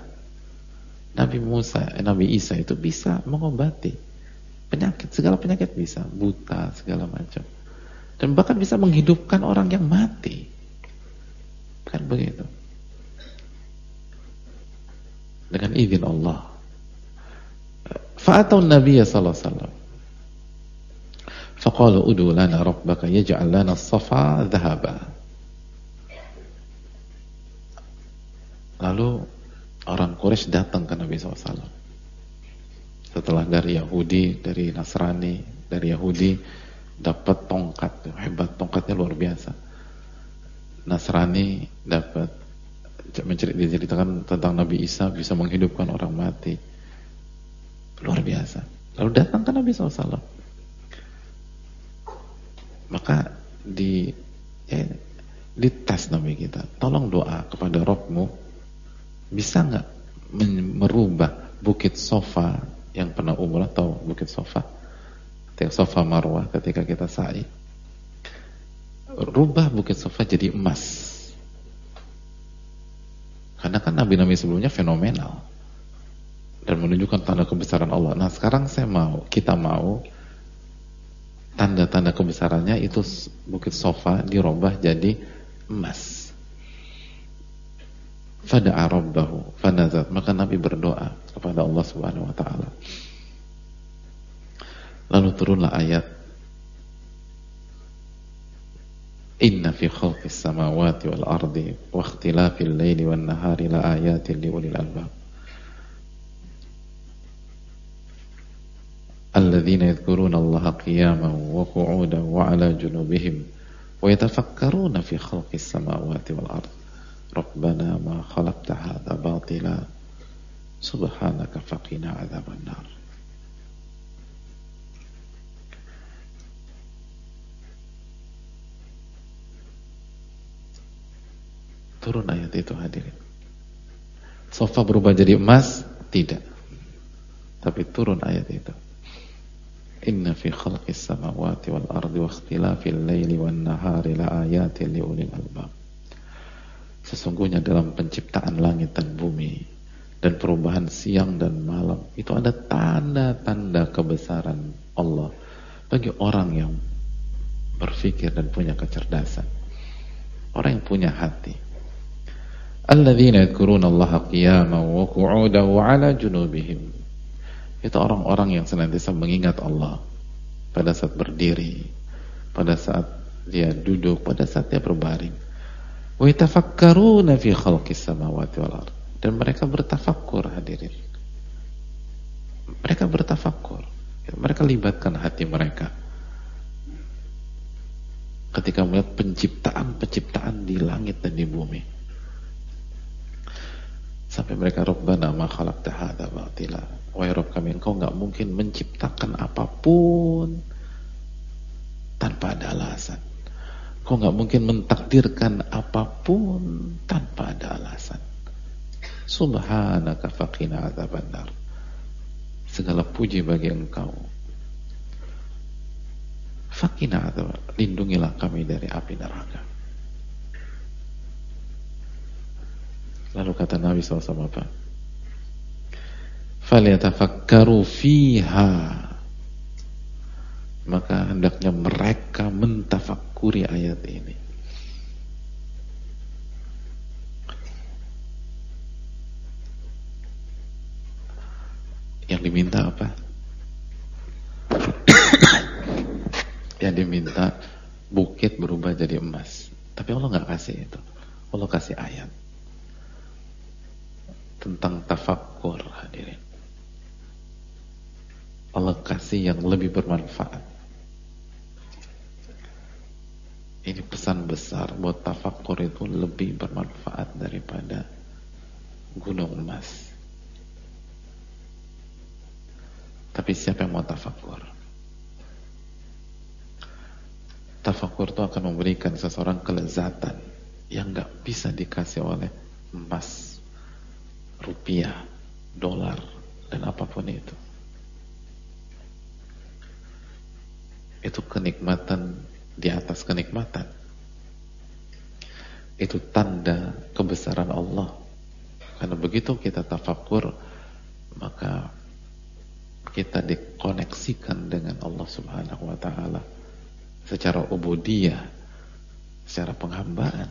Nabi Isa itu bisa mengobati penyakit, segala penyakit bisa, buta, segala macam. Dan bahkan bisa menghidupkan orang yang mati. Kan begitu. Dengan izin Allah. Fa'atau Nabiya sallallahu alaihi wasallam. Faqalu udu lana rabbaka yaj'al lana as-safa dhahaba. Lalu orang Quraisy datang ke Nabi SAW. Setelah dari Yahudi, dari Nasrani, dari Yahudi dapat tongkat, hebat, tongkatnya luar biasa. Nasrani dapat diceritakan tentang Nabi Isa bisa menghidupkan orang mati, luar biasa. Lalu datang ke Nabi SAW. Maka di tes Nabi kita, tolong doa kepada Rabbmu, bisa nggak merubah Bukit Sofa yang pernah umrah, atau Bukit Sofa, Sofa Marwah ketika kita sa'i, rubah Bukit Sofa jadi emas. Karena kan nabi-nabi sebelumnya fenomenal dan menunjukkan tanda kebesaran Allah. Nah sekarang kita mau tanda-tanda kebesarannya itu Bukit Sofa dirubah jadi emas. Fada'a rabbahu fanazat, maka Nabi berdoa kepada Allah Subhanahu wa taala. Lalu turunlah ayat, inna fi khalqis samawati wal ardi wa ikhtilafil laili wan nahari la ayatin li ulil albab alladzina yadhkuruna Allaha qiyaman wa qu'udan wa 'ala junubihim wa yatafakkaruna fi khalqis samawati wal ardi rabbana ma khalaqta hadza batila subhanaka faqina 'adzaban nar. Turun ayat itu, hadirin. Sofa berubah jadi emas? Tidak. Tapi turun ayat itu. Inna fi khalqis samawati wal ardi wa ikhtilafil laili wan nahari la ayatin li ulil albab. Sesungguhnya dalam penciptaan langit dan bumi dan perubahan siang dan malam itu ada tanda-tanda kebesaran Allah bagi orang yang berpikir dan punya kecerdasan. Orang yang punya hati. Alladzina yadhkuruna Allaha qiyaman wa qu'udan wa 'ala junubihim. Itu orang-orang yang senantiasa mengingat Allah pada saat berdiri, pada saat dia duduk, pada saat dia berbaring. Wa yatafakkaruna fi khalqis samawati wal ardh. Dan mereka bertafakkur, hadirin. Mereka bertafakkur. Mereka libatkan hati mereka ketika melihat penciptaan-penciptaan di langit dan di bumi. Sampai mereka, Rabbana ma khalaqta hadza batila. Wahai Rabb kami, Engkau enggak mungkin menciptakan apapun tanpa ada alasan. Engkau enggak mungkin mentakdirkan apapun tanpa ada alasan. Subhanaka faqina adzabannar. Segala puji bagi Engkau. Faqina adzabannar. Lindungilah kami dari api neraka. Lalu kata Nabi SAW apa? Falyatafakkaru fiha. Maka hendaknya mereka mentafakuri ayat ini. Yang diminta apa? Yang diminta bukit berubah jadi emas. Tapi Allah nggak kasih itu. Allah kasih ayat tentang tafakkur, hadirin. Allah kasih yang lebih bermanfaat. Ini pesan besar, buat tafakkur itu lebih bermanfaat daripada gunung emas. Tapi siapa yang mau tafakkur? Tafakkur itu akan memberikan seseorang kelezatan yang gak bisa dikasih oleh emas, rupiah, dolar, dan apapun itu. Itu kenikmatan di atas kenikmatan. Itu tanda kebesaran Allah. Karena begitu kita tafakkur, maka kita dikoneksikan dengan Allah Subhanahu wa ta'ala secara ubudiyah, secara penghambaan.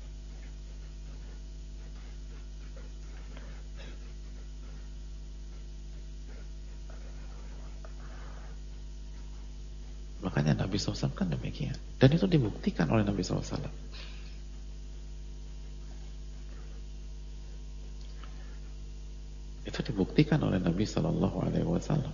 Makanya Nabi SAW kan demikian. Dan itu dibuktikan oleh Nabi SAW. Itu dibuktikan oleh Nabi SAW.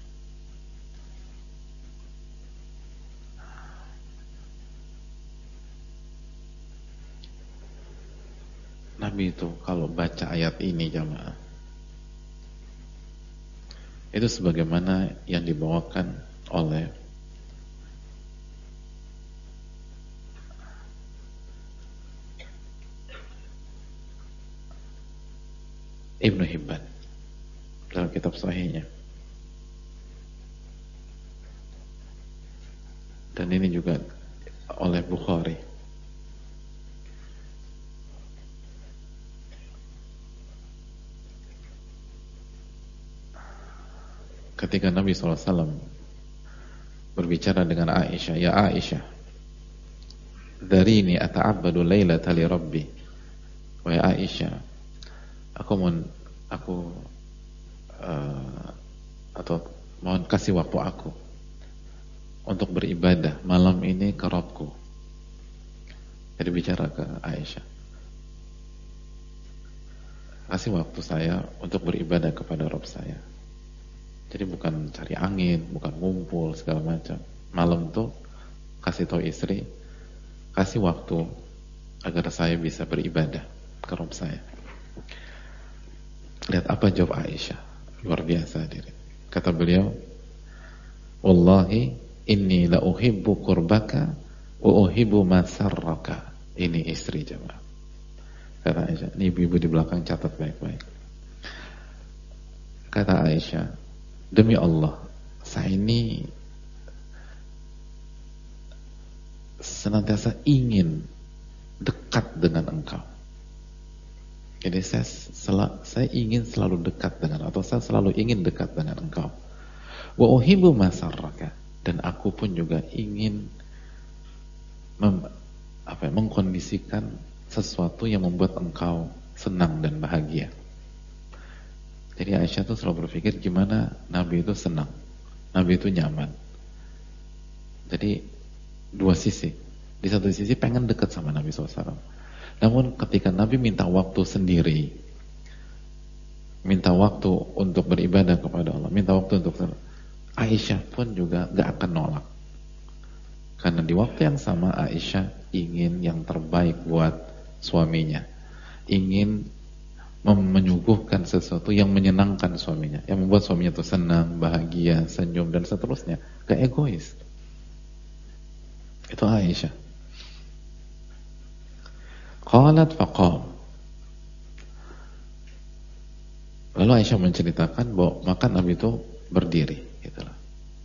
Nabi itu kalau baca ayat ini, jamaah, itu sebagaimana yang dibawakan oleh Ibnu Hibban dalam kitab sahihnya. Dan ini juga oleh Bukhari. Ketika Nabi SAW berbicara dengan Aisyah, ya Aisyah, darini ata'abbadu lailata li Rabbi. Wahai Aisyah, atau mohon kasih waktu aku untuk beribadah malam ini ke Rabbku. Jadi bicara ke Aisyah, kasih waktu saya untuk beribadah kepada Rabb saya. Jadi bukan cari angin, bukan ngumpul segala macam. Malam tuh kasih tahu istri, kasih waktu agar saya bisa beribadah ke Rabb saya. Lihat apa jawab Aisyah, luar biasa diri. Kata beliau, wallahi inni la uhibbu qurbaka wa uhibbu ma sarraka. Ini istri jemaah. Kata Aisyah, ini ibu-ibu di belakang catat baik-baik. Kata Aisyah, demi Allah, saya ini senantiasa ingin dekat dengan engkau. Jadi saya ingin selalu dekat dengan, atau saya selalu ingin dekat dengan engkau. Wa uhibbu ma sarraka, dan aku pun juga ingin mengkondisikan sesuatu yang membuat engkau senang dan bahagia. Jadi Aisyah tuh selalu berpikir gimana Nabi itu senang, Nabi itu nyaman. Jadi dua sisi. Di satu sisi pengen dekat sama Nabi SAW. Namun ketika Nabi minta waktu sendiri, minta waktu untuk beribadah kepada Allah, minta waktu untuk Aisyah pun juga gak akan nolak. Karena di waktu yang sama Aisyah ingin yang terbaik buat suaminya, ingin menyuguhkan sesuatu yang menyenangkan suaminya, yang membuat suaminya itu senang, bahagia, senyum dan seterusnya. Gak egois. Itu Aisyah. Qalat faqam. Lalu Aisyah menceritakan bahwa maka Nabi itu berdiri, gitulah.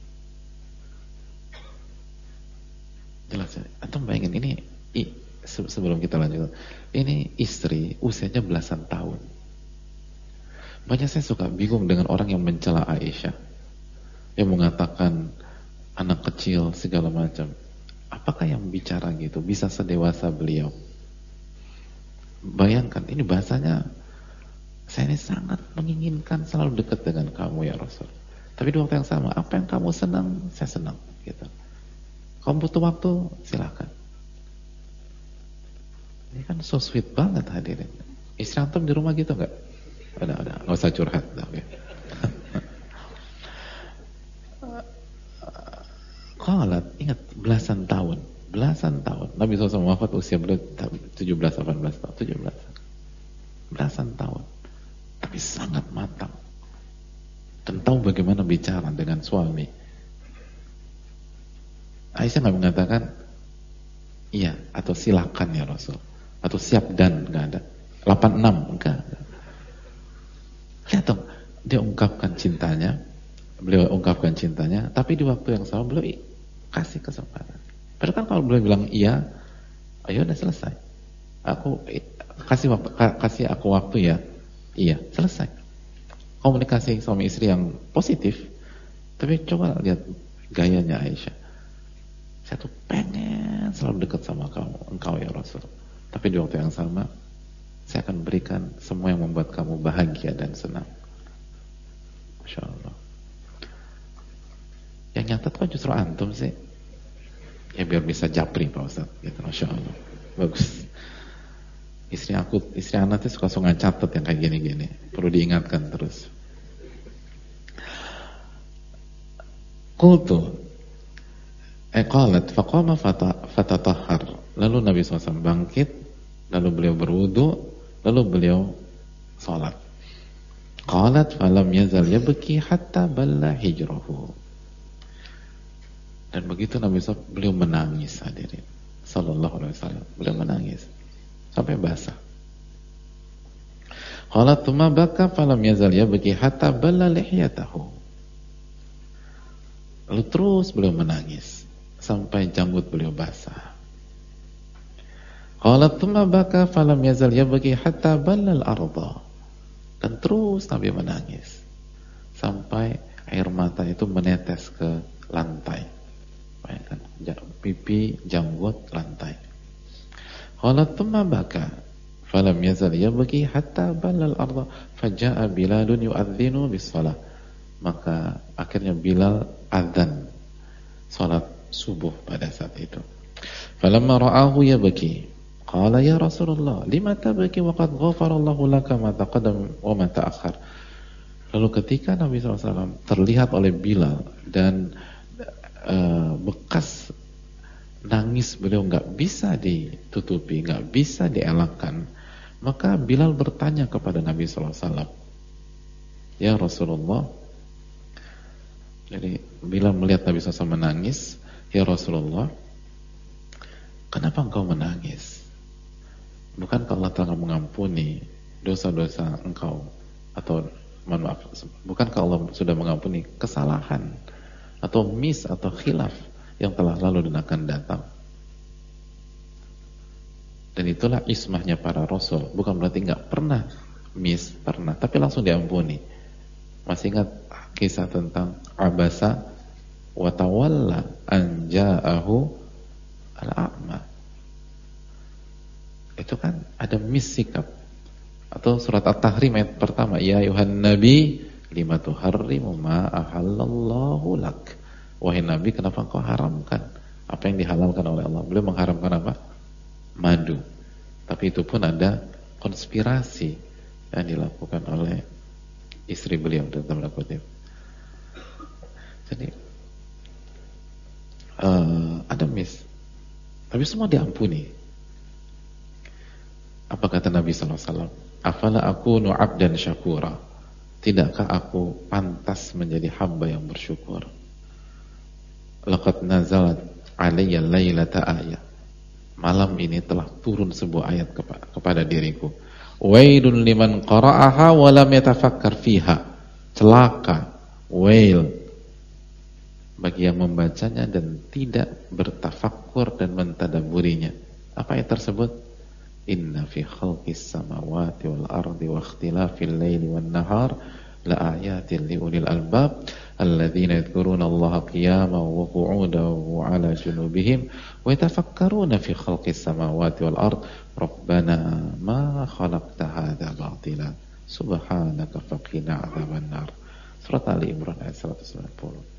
Jelas ya. Antum bayangin ini sebelum kita lanjut. Ini istri usianya belasan tahun. Banyak saya suka bingung dengan orang yang mencela Aisyah, yang mengatakan anak kecil segala macam. Apakah yang bicara gitu bisa sedewasa beliau? Bayangkan, ini bahasanya, saya ini sangat menginginkan selalu dekat dengan kamu ya Rasul. Tapi di waktu yang sama, apa yang kamu senang, saya senang. Gitu. Kamu butuh waktu, silakan. Ini kan so sweet banget hadirin. Istri antum di rumah gitu nggak? Ada, nggak usah curhat. Okay. Qalat, ingat belasan tahun. Nabi SAW wafat usia beliau 17-18 tahun, 17. Belasan tahun. Tapi sangat matang. Dan tahu bagaimana bicara dengan suami. Aisyah nggak mengatakan iya atau silakan ya Rasul, atau siap dan, nggak ada. 86 enggak. Lihat dong, dia ungkapkan cintanya, beliau ungkapkan cintanya, tapi di waktu yang sama beliau kasih kesempatan. Padahal kan kalau beliau bilang iya, ayo udah selesai. Aku kasih aku waktu ya, iya selesai. Komunikasi suami istri yang positif. Tapi coba lihat gayanya Aisyah. Saya tuh pengen selalu dekat sama engkau ya Rasul. Tapi di waktu yang sama, saya akan berikan semua yang membuat kamu bahagia dan senang. Masya Allah. Yang nyatet kok justru antum sih? Ya biar bisa japri Pak Ustaz. Gitu, Masya Allah. Bagus. Istri anak tuh suka catat yang kayak gini-gini. Perlu diingatkan terus. Qultu qalat faqama fatatahhar. Lalu Nabi SAW bangkit, lalu beliau berwudu, lalu beliau salat. Qalat falam yazal yabki hatta balla hijrahu. Dan begitu Nabi SAW beliau menangis hadirin. Sallallahu alaihi wasallam. Beliau menangis sampai basah. Qalat tsumma baka falam yazal yabki hatta balla lihyatahu. Lalu terus beliau menangis sampai janggut beliau basah. Qalat tsumma baka falam yazal yabki hatta balla al-ardha. Dan terus Nabi menangis sampai air mata itu menetes ke lantai. Bayangkan, pipi, janggut, lantai. Qalat tsumma baka falam yazal yabki hatta balla al-ardha faja'a Bilalun yu'adzinu bis-shalah. Maka akhirnya Bilal azan salat subuh pada saat itu. Falamma ra'ahu yabki qala ya Rasulullah lima tabki wa qad ghafara Allahu laka ma taqaddam wa ma ta'akhkhar. Lalu ketika Nabi SAW terlihat oleh Bilal dan bekas nangis beliau nggak bisa ditutupi, nggak bisa dielakkan, maka Bilal bertanya kepada Nabi SAW, ya Rasulullah. Jadi Bilal melihat Nabi SAW menangis, ya Rasulullah, kenapa engkau menangis? Bukankah Allah telah mengampuni dosa-dosa engkau? Atau maaf, bukankah Allah sudah mengampuni kesalahan atau atau khilaf yang telah lalu dan akan datang? Dan itulah ismahnya para rasul. Bukan berarti nggak pernah pernah, tapi langsung diampuni. Masih ingat kisah tentang Abasa wa tawalla an ja'ahu al-a'ma. kan ada miss sikap. Atau surat At-Tahrim ayat pertama, ya ayuhan nabi lima tuharrimu ma ahallallahu lak. Wahai nabi, kenapa engkau haramkan apa yang dihalalkan oleh Allah? Beliau mengharamkan apa? Madu. Tapi itu pun ada konspirasi yang dilakukan oleh istri beliau dalam tanda kutip. Jadi ada miss, tapi semua diampuni. Apa kata Nabi SAW? Afala akunu abdan syakura. Tidakkah aku pantas menjadi hamba yang bersyukur? Laqad nazalat alayya laylata ayat. Malam ini telah turun sebuah ayat kepada diriku. Wailun liman qara'aha wa lam yatafakkar fiha. Celaka, wail bagi yang membacanya dan tidak bertafakkur dan mentadaburinya. Apa ayat tersebut? Inna fi khalqis samawati wal ardi wa ikhtilafil laili wan nahar la ayatin li ulil albab alladzina yadhkuruna Allaha qiyaman wa qu'udan wa 'ala junubihim wa yatafakkaruna fi khalqis samawati wal ard rabbana ma khalaqta hadza batila subhanaka faqina 'adzaban nar. Surat Ali Imran ayat 190.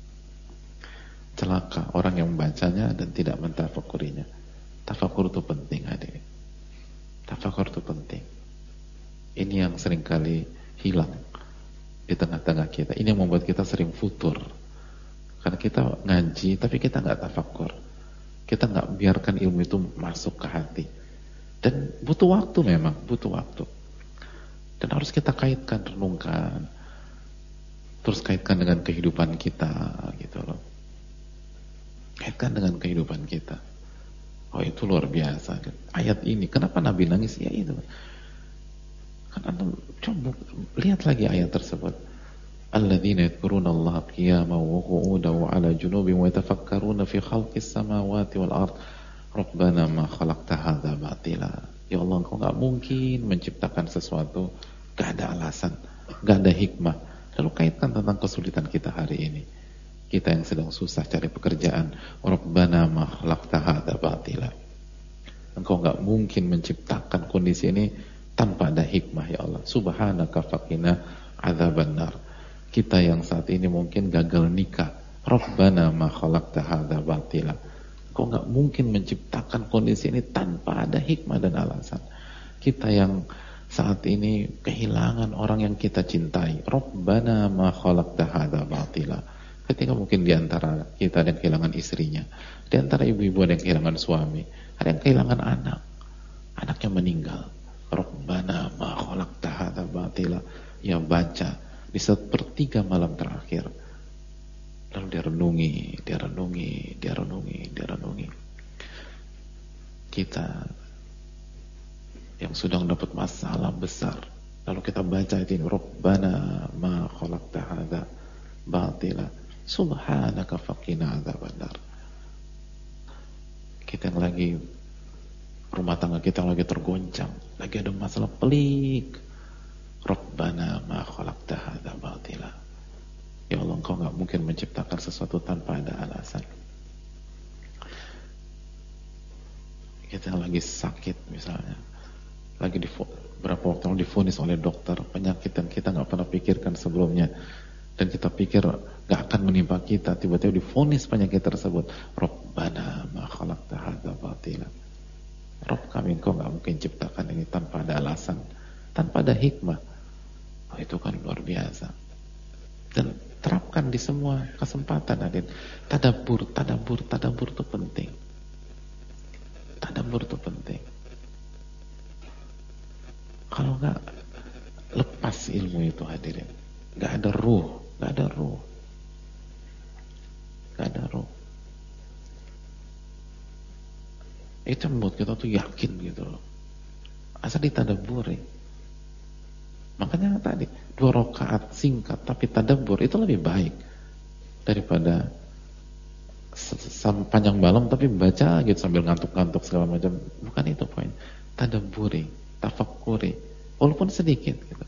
Celaka orang yang membacanya dan tidak mentafakurinya. Tafakur itu penting, hadirin. Tafakur itu penting. Ini yang seringkali hilang di tengah-tengah kita. Ini yang membuat kita sering futur. Karena kita ngaji tapi kita nggak tafakur. Kita nggak biarkan ilmu itu masuk ke hati. Dan butuh waktu, memang butuh waktu. Dan harus kita kaitkan, renungkan. Terus kaitkan dengan kehidupan kita, gitu loh. Kaitkan dengan kehidupan kita. Oh, itu luar biasa. Ayat ini, kenapa Nabi nangis? Ya itu. Kan coba lihat lagi ayat tersebut. Alladzina yadhkuruna Allaha qiyaman wa qu'udan wa 'ala junubihim wa yatafakkaruna fi khalqis samawati wal ard. Rabbana ma khalaqta hadza batila. Ya Allah, Engkau enggak mungkin menciptakan sesuatu enggak ada alasan, enggak ada hikmah. Lalu kaitkan tentang kesulitan kita hari ini. Kita yang sedang susah cari pekerjaan, Rabbana ma khalaqta hadza batila. Engkau enggak mungkin menciptakan kondisi ini tanpa ada hikmah, ya Allah. Subhanaka faqina adzaban nar. Kita yang saat ini mungkin gagal nikah, Rabbana ma khalaqta hadza batila. Engkau enggak mungkin menciptakan kondisi ini tanpa ada hikmah dan alasan. Kita yang saat ini kehilangan orang yang kita cintai, Rabbana ma khalaqta hadza batila. Ketika mungkin diantara kita ada yang kehilangan istrinya, diantara ibu-ibu ada yang kehilangan suami, ada yang kehilangan anak, anaknya meninggal. Rabbana ma khalaqta hadza batila. Ya, baca di sepertiga malam terakhir. Lalu dia renungi. Kita yang sudah dapat masalah besar, lalu kita baca ini, Rabbana ma khalaqta hadza batila. Subhanaka faqina adzaban nar. Kita yang lagi rumah tangga kita lagi tergoncang, lagi ada masalah pelik, Rabbana ma khalaqta hadza batila. Ya Allah, Engkau enggak mungkin menciptakan sesuatu tanpa ada alasan. Kita yang lagi sakit misalnya, lagi berapa waktu lalu divonis oleh dokter penyakit yang kita enggak pernah pikirkan sebelumnya, dan kita pikir gak akan menimpa kita, tiba-tiba divonis penyakit tersebut. Rabbana ma khalaqta hadza batila. Rabb kami, Engkau gak mungkin ciptakan ini tanpa ada alasan, tanpa ada hikmah. Oh, itu kan luar biasa. Dan terapkan di semua kesempatan, adin. Tadabbur itu penting. Tadabbur itu penting. Kalau gak lepas ilmu itu, hadirin, gak ada ruh. Itu membuat kita tuh yakin gitu loh. Asal ditadabburi. Makanya tadi 2 rakaat singkat tapi tadabbur itu lebih baik daripada panjang malam tapi baca gitu sambil ngantuk-ngantuk segala macam. Bukan itu poin. Tadabburi, tafakkuri, walaupun sedikit gitu.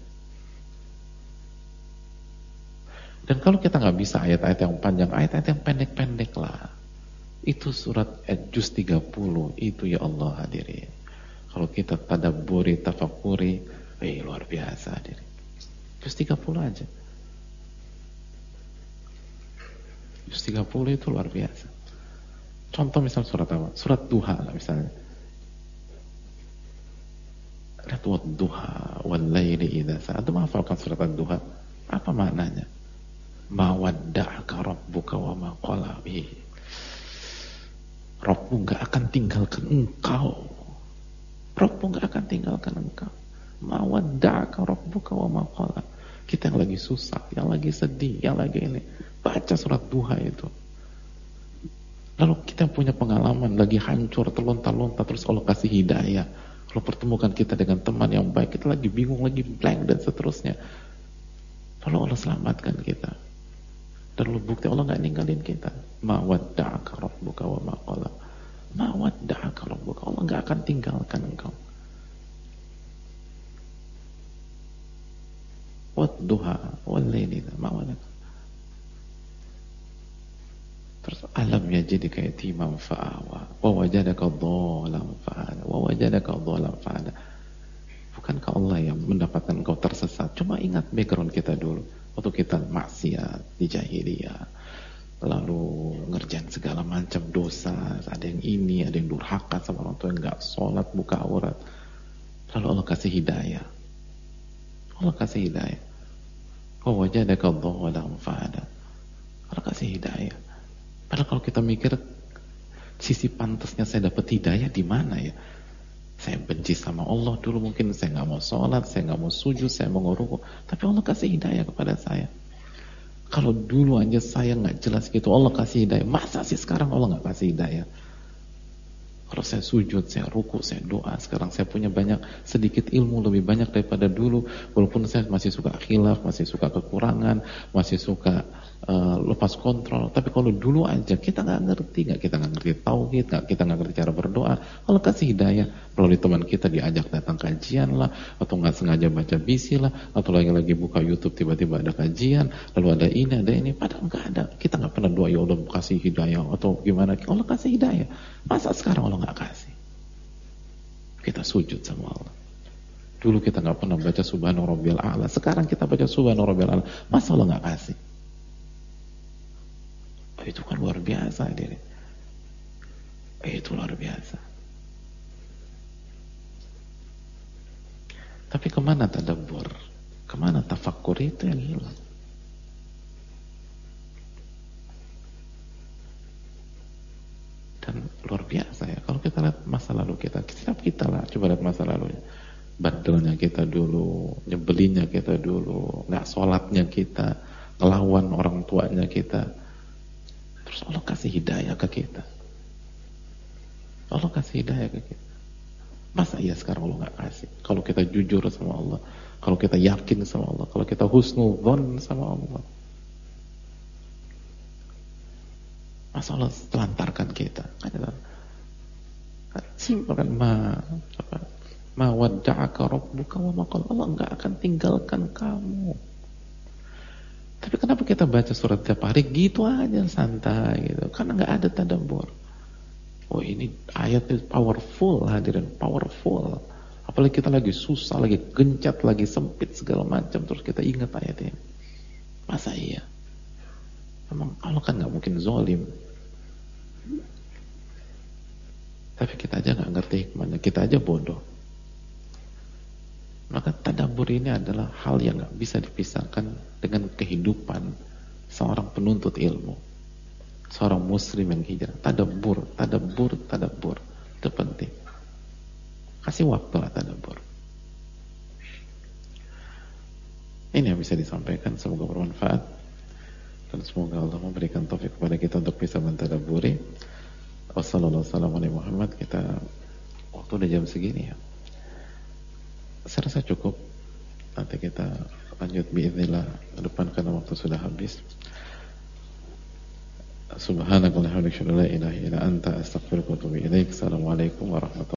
Dan kalau kita nggak bisa ayat-ayat yang panjang, ayat-ayat yang pendek-pendek lah. Itu surat juz 30 itu, ya Allah, hadirin. Kalau kita tadabburi, tafakuri, luar biasa diri. Juz 30 aja. Juz 30 itu luar biasa. Contoh misal surat apa? Surat Duha lah misalnya. Lihat Wadduha wal-laili idza sa'a. Antum hafalkan surat Ad-Duha? Apa maknanya? Ma wadda'aka rabbuka wa ma qala. Rabbu enggak akan tinggalkan engkau. Rabbu enggak akan tinggalkan engkau. Ma wadda'aka rabbuka wa ma qala. Kita yang lagi susah, yang lagi sedih, yang lagi ini, baca surat Duha itu. Lalu kita punya pengalaman lagi hancur, terlontar-lontar, terus Allah kasih hidayah. Kalau pertemukan kita dengan teman yang baik, kita lagi bingung, lagi blank dan seterusnya. Lalu Allah selamatkan kita. Dan lalu bukti Allah nggak ninggalin kita. Ma wadda'aka rabbuka wa ma qala. Ma wadda'aka rabbuka. Allah nggak akan tinggalkan engkau. Wadduha wal-laili ma wadda'aka. Terus alam yajidka yatiman fa'awa wa wajadaka dhalan fa'ada wa wajadaka dhalan fa'ada. Bukankah Allah yang mendapatkan engkau tersesat? Cuma ingat background kita dulu. Waktu kita maksiat di jahiliyah, lalu ngerjain segala macam dosa, ada yang ini, ada yang durhaka sama orang tua, yang nggak sholat, buka aurat. Lalu Allah kasih hidayah. Allah kasih hidayah. Wa wajadaka dhalan fa'ada. Allah kasih hidayah. Padahal kalau kita mikir sisi pantasnya saya dapat hidayah di mana ya? Saya benci sama Allah dulu, mungkin saya nggak mau sholat, saya nggak mau sujud, saya mau ngerukuk, tapi Allah kasih hidayah kepada saya. Kalau dulu aja saya nggak jelas gitu, Allah kasih hidayah. Masa sih sekarang Allah nggak kasih hidayah? Kalau saya sujud, saya ruku, saya doa, sekarang saya punya sedikit ilmu, lebih banyak daripada dulu. Walaupun saya masih suka khilaf, masih suka kekurangan, masih suka lepas kontrol. Tapi kalau dulu aja kita nggak ngerti, kita nggak ngerti tauhid, kita nggak ngerti cara berdoa, Allah kasih hidayah. Melalui teman kita diajak datang kajian lah, atau nggak sengaja baca bisi lah, atau lagi-lagi buka YouTube tiba-tiba ada kajian, lalu ada ini, padahal nggak ada. Kita nggak pernah doa ya Allah kasih hidayah atau gimana. Allah kasih hidayah. Masa sekarang Allah nggak kasih? Kita sujud sama Allah. Dulu kita nggak pernah baca Subhana Rabbiyal A'la, sekarang kita baca Subhana Rabbiyal A'la. Masa Allah nggak kasih? Itu kan luar biasa diri. Itu luar biasa. Tapi kemana tadabbur? Kemana tafakkur? Itu yang hilang. Dan luar biasa ya. Kalau kita lihat masa lalu kita, setiap kita lah, coba lihat masa lalunya. Bandelnya kita dulu, nyebelinnya kita dulu, nggak sholatnya kita, ngelawan orang tuanya kita. Terus Allah kasih hidayah ke kita. Allah kasih hidayah ke kita. Masa iya sekarang Allah nggak kasih? Kalau kita jujur sama Allah, kalau kita yakin sama Allah, kalau kita husnudzon sama Allah, masa Allah telantarkan kita? Simpel kan, ma wadda'aka rabbuka wa ma qala. Allah nggak akan tinggalkan kamu. Tapi kenapa kita baca surat tiap hari gitu aja santai gitu? Karena nggak ada tadabbur. Oh ini ayatnya powerful, hadirin, powerful. Apalagi kita lagi susah, lagi gencat, lagi sempit segala macam, terus kita ingat ayat ini. Masa iya? Memang Allah kan nggak mungkin zalim. Tapi kita aja nggak ngerti hikmahnya, kita aja bodoh. Maka tadabbur ini adalah hal yang nggak bisa dipisahkan dengan kehidupan seorang penuntut ilmu, seorang muslim yang hijrah. Tadabbur itu penting. Kasih waktu lah tadabbur. Ini yang bisa disampaikan, semoga bermanfaat dan semoga Allah memberikan taufik kepada kita untuk bisa mentadabburi. Wassalamualaikum warahmatullahi wabarakatuh. Kita waktu udah jam segini ya. Saya rasa cukup. Nanti kita lanjut biiznillah ke depan karena waktu sudah habis. Subhanakallahumma wa bihamdika, la ilaha illa anta, astaghfiruka wa atubu ilaik. Assalamualaikum warahmatullahi wabarakatuh.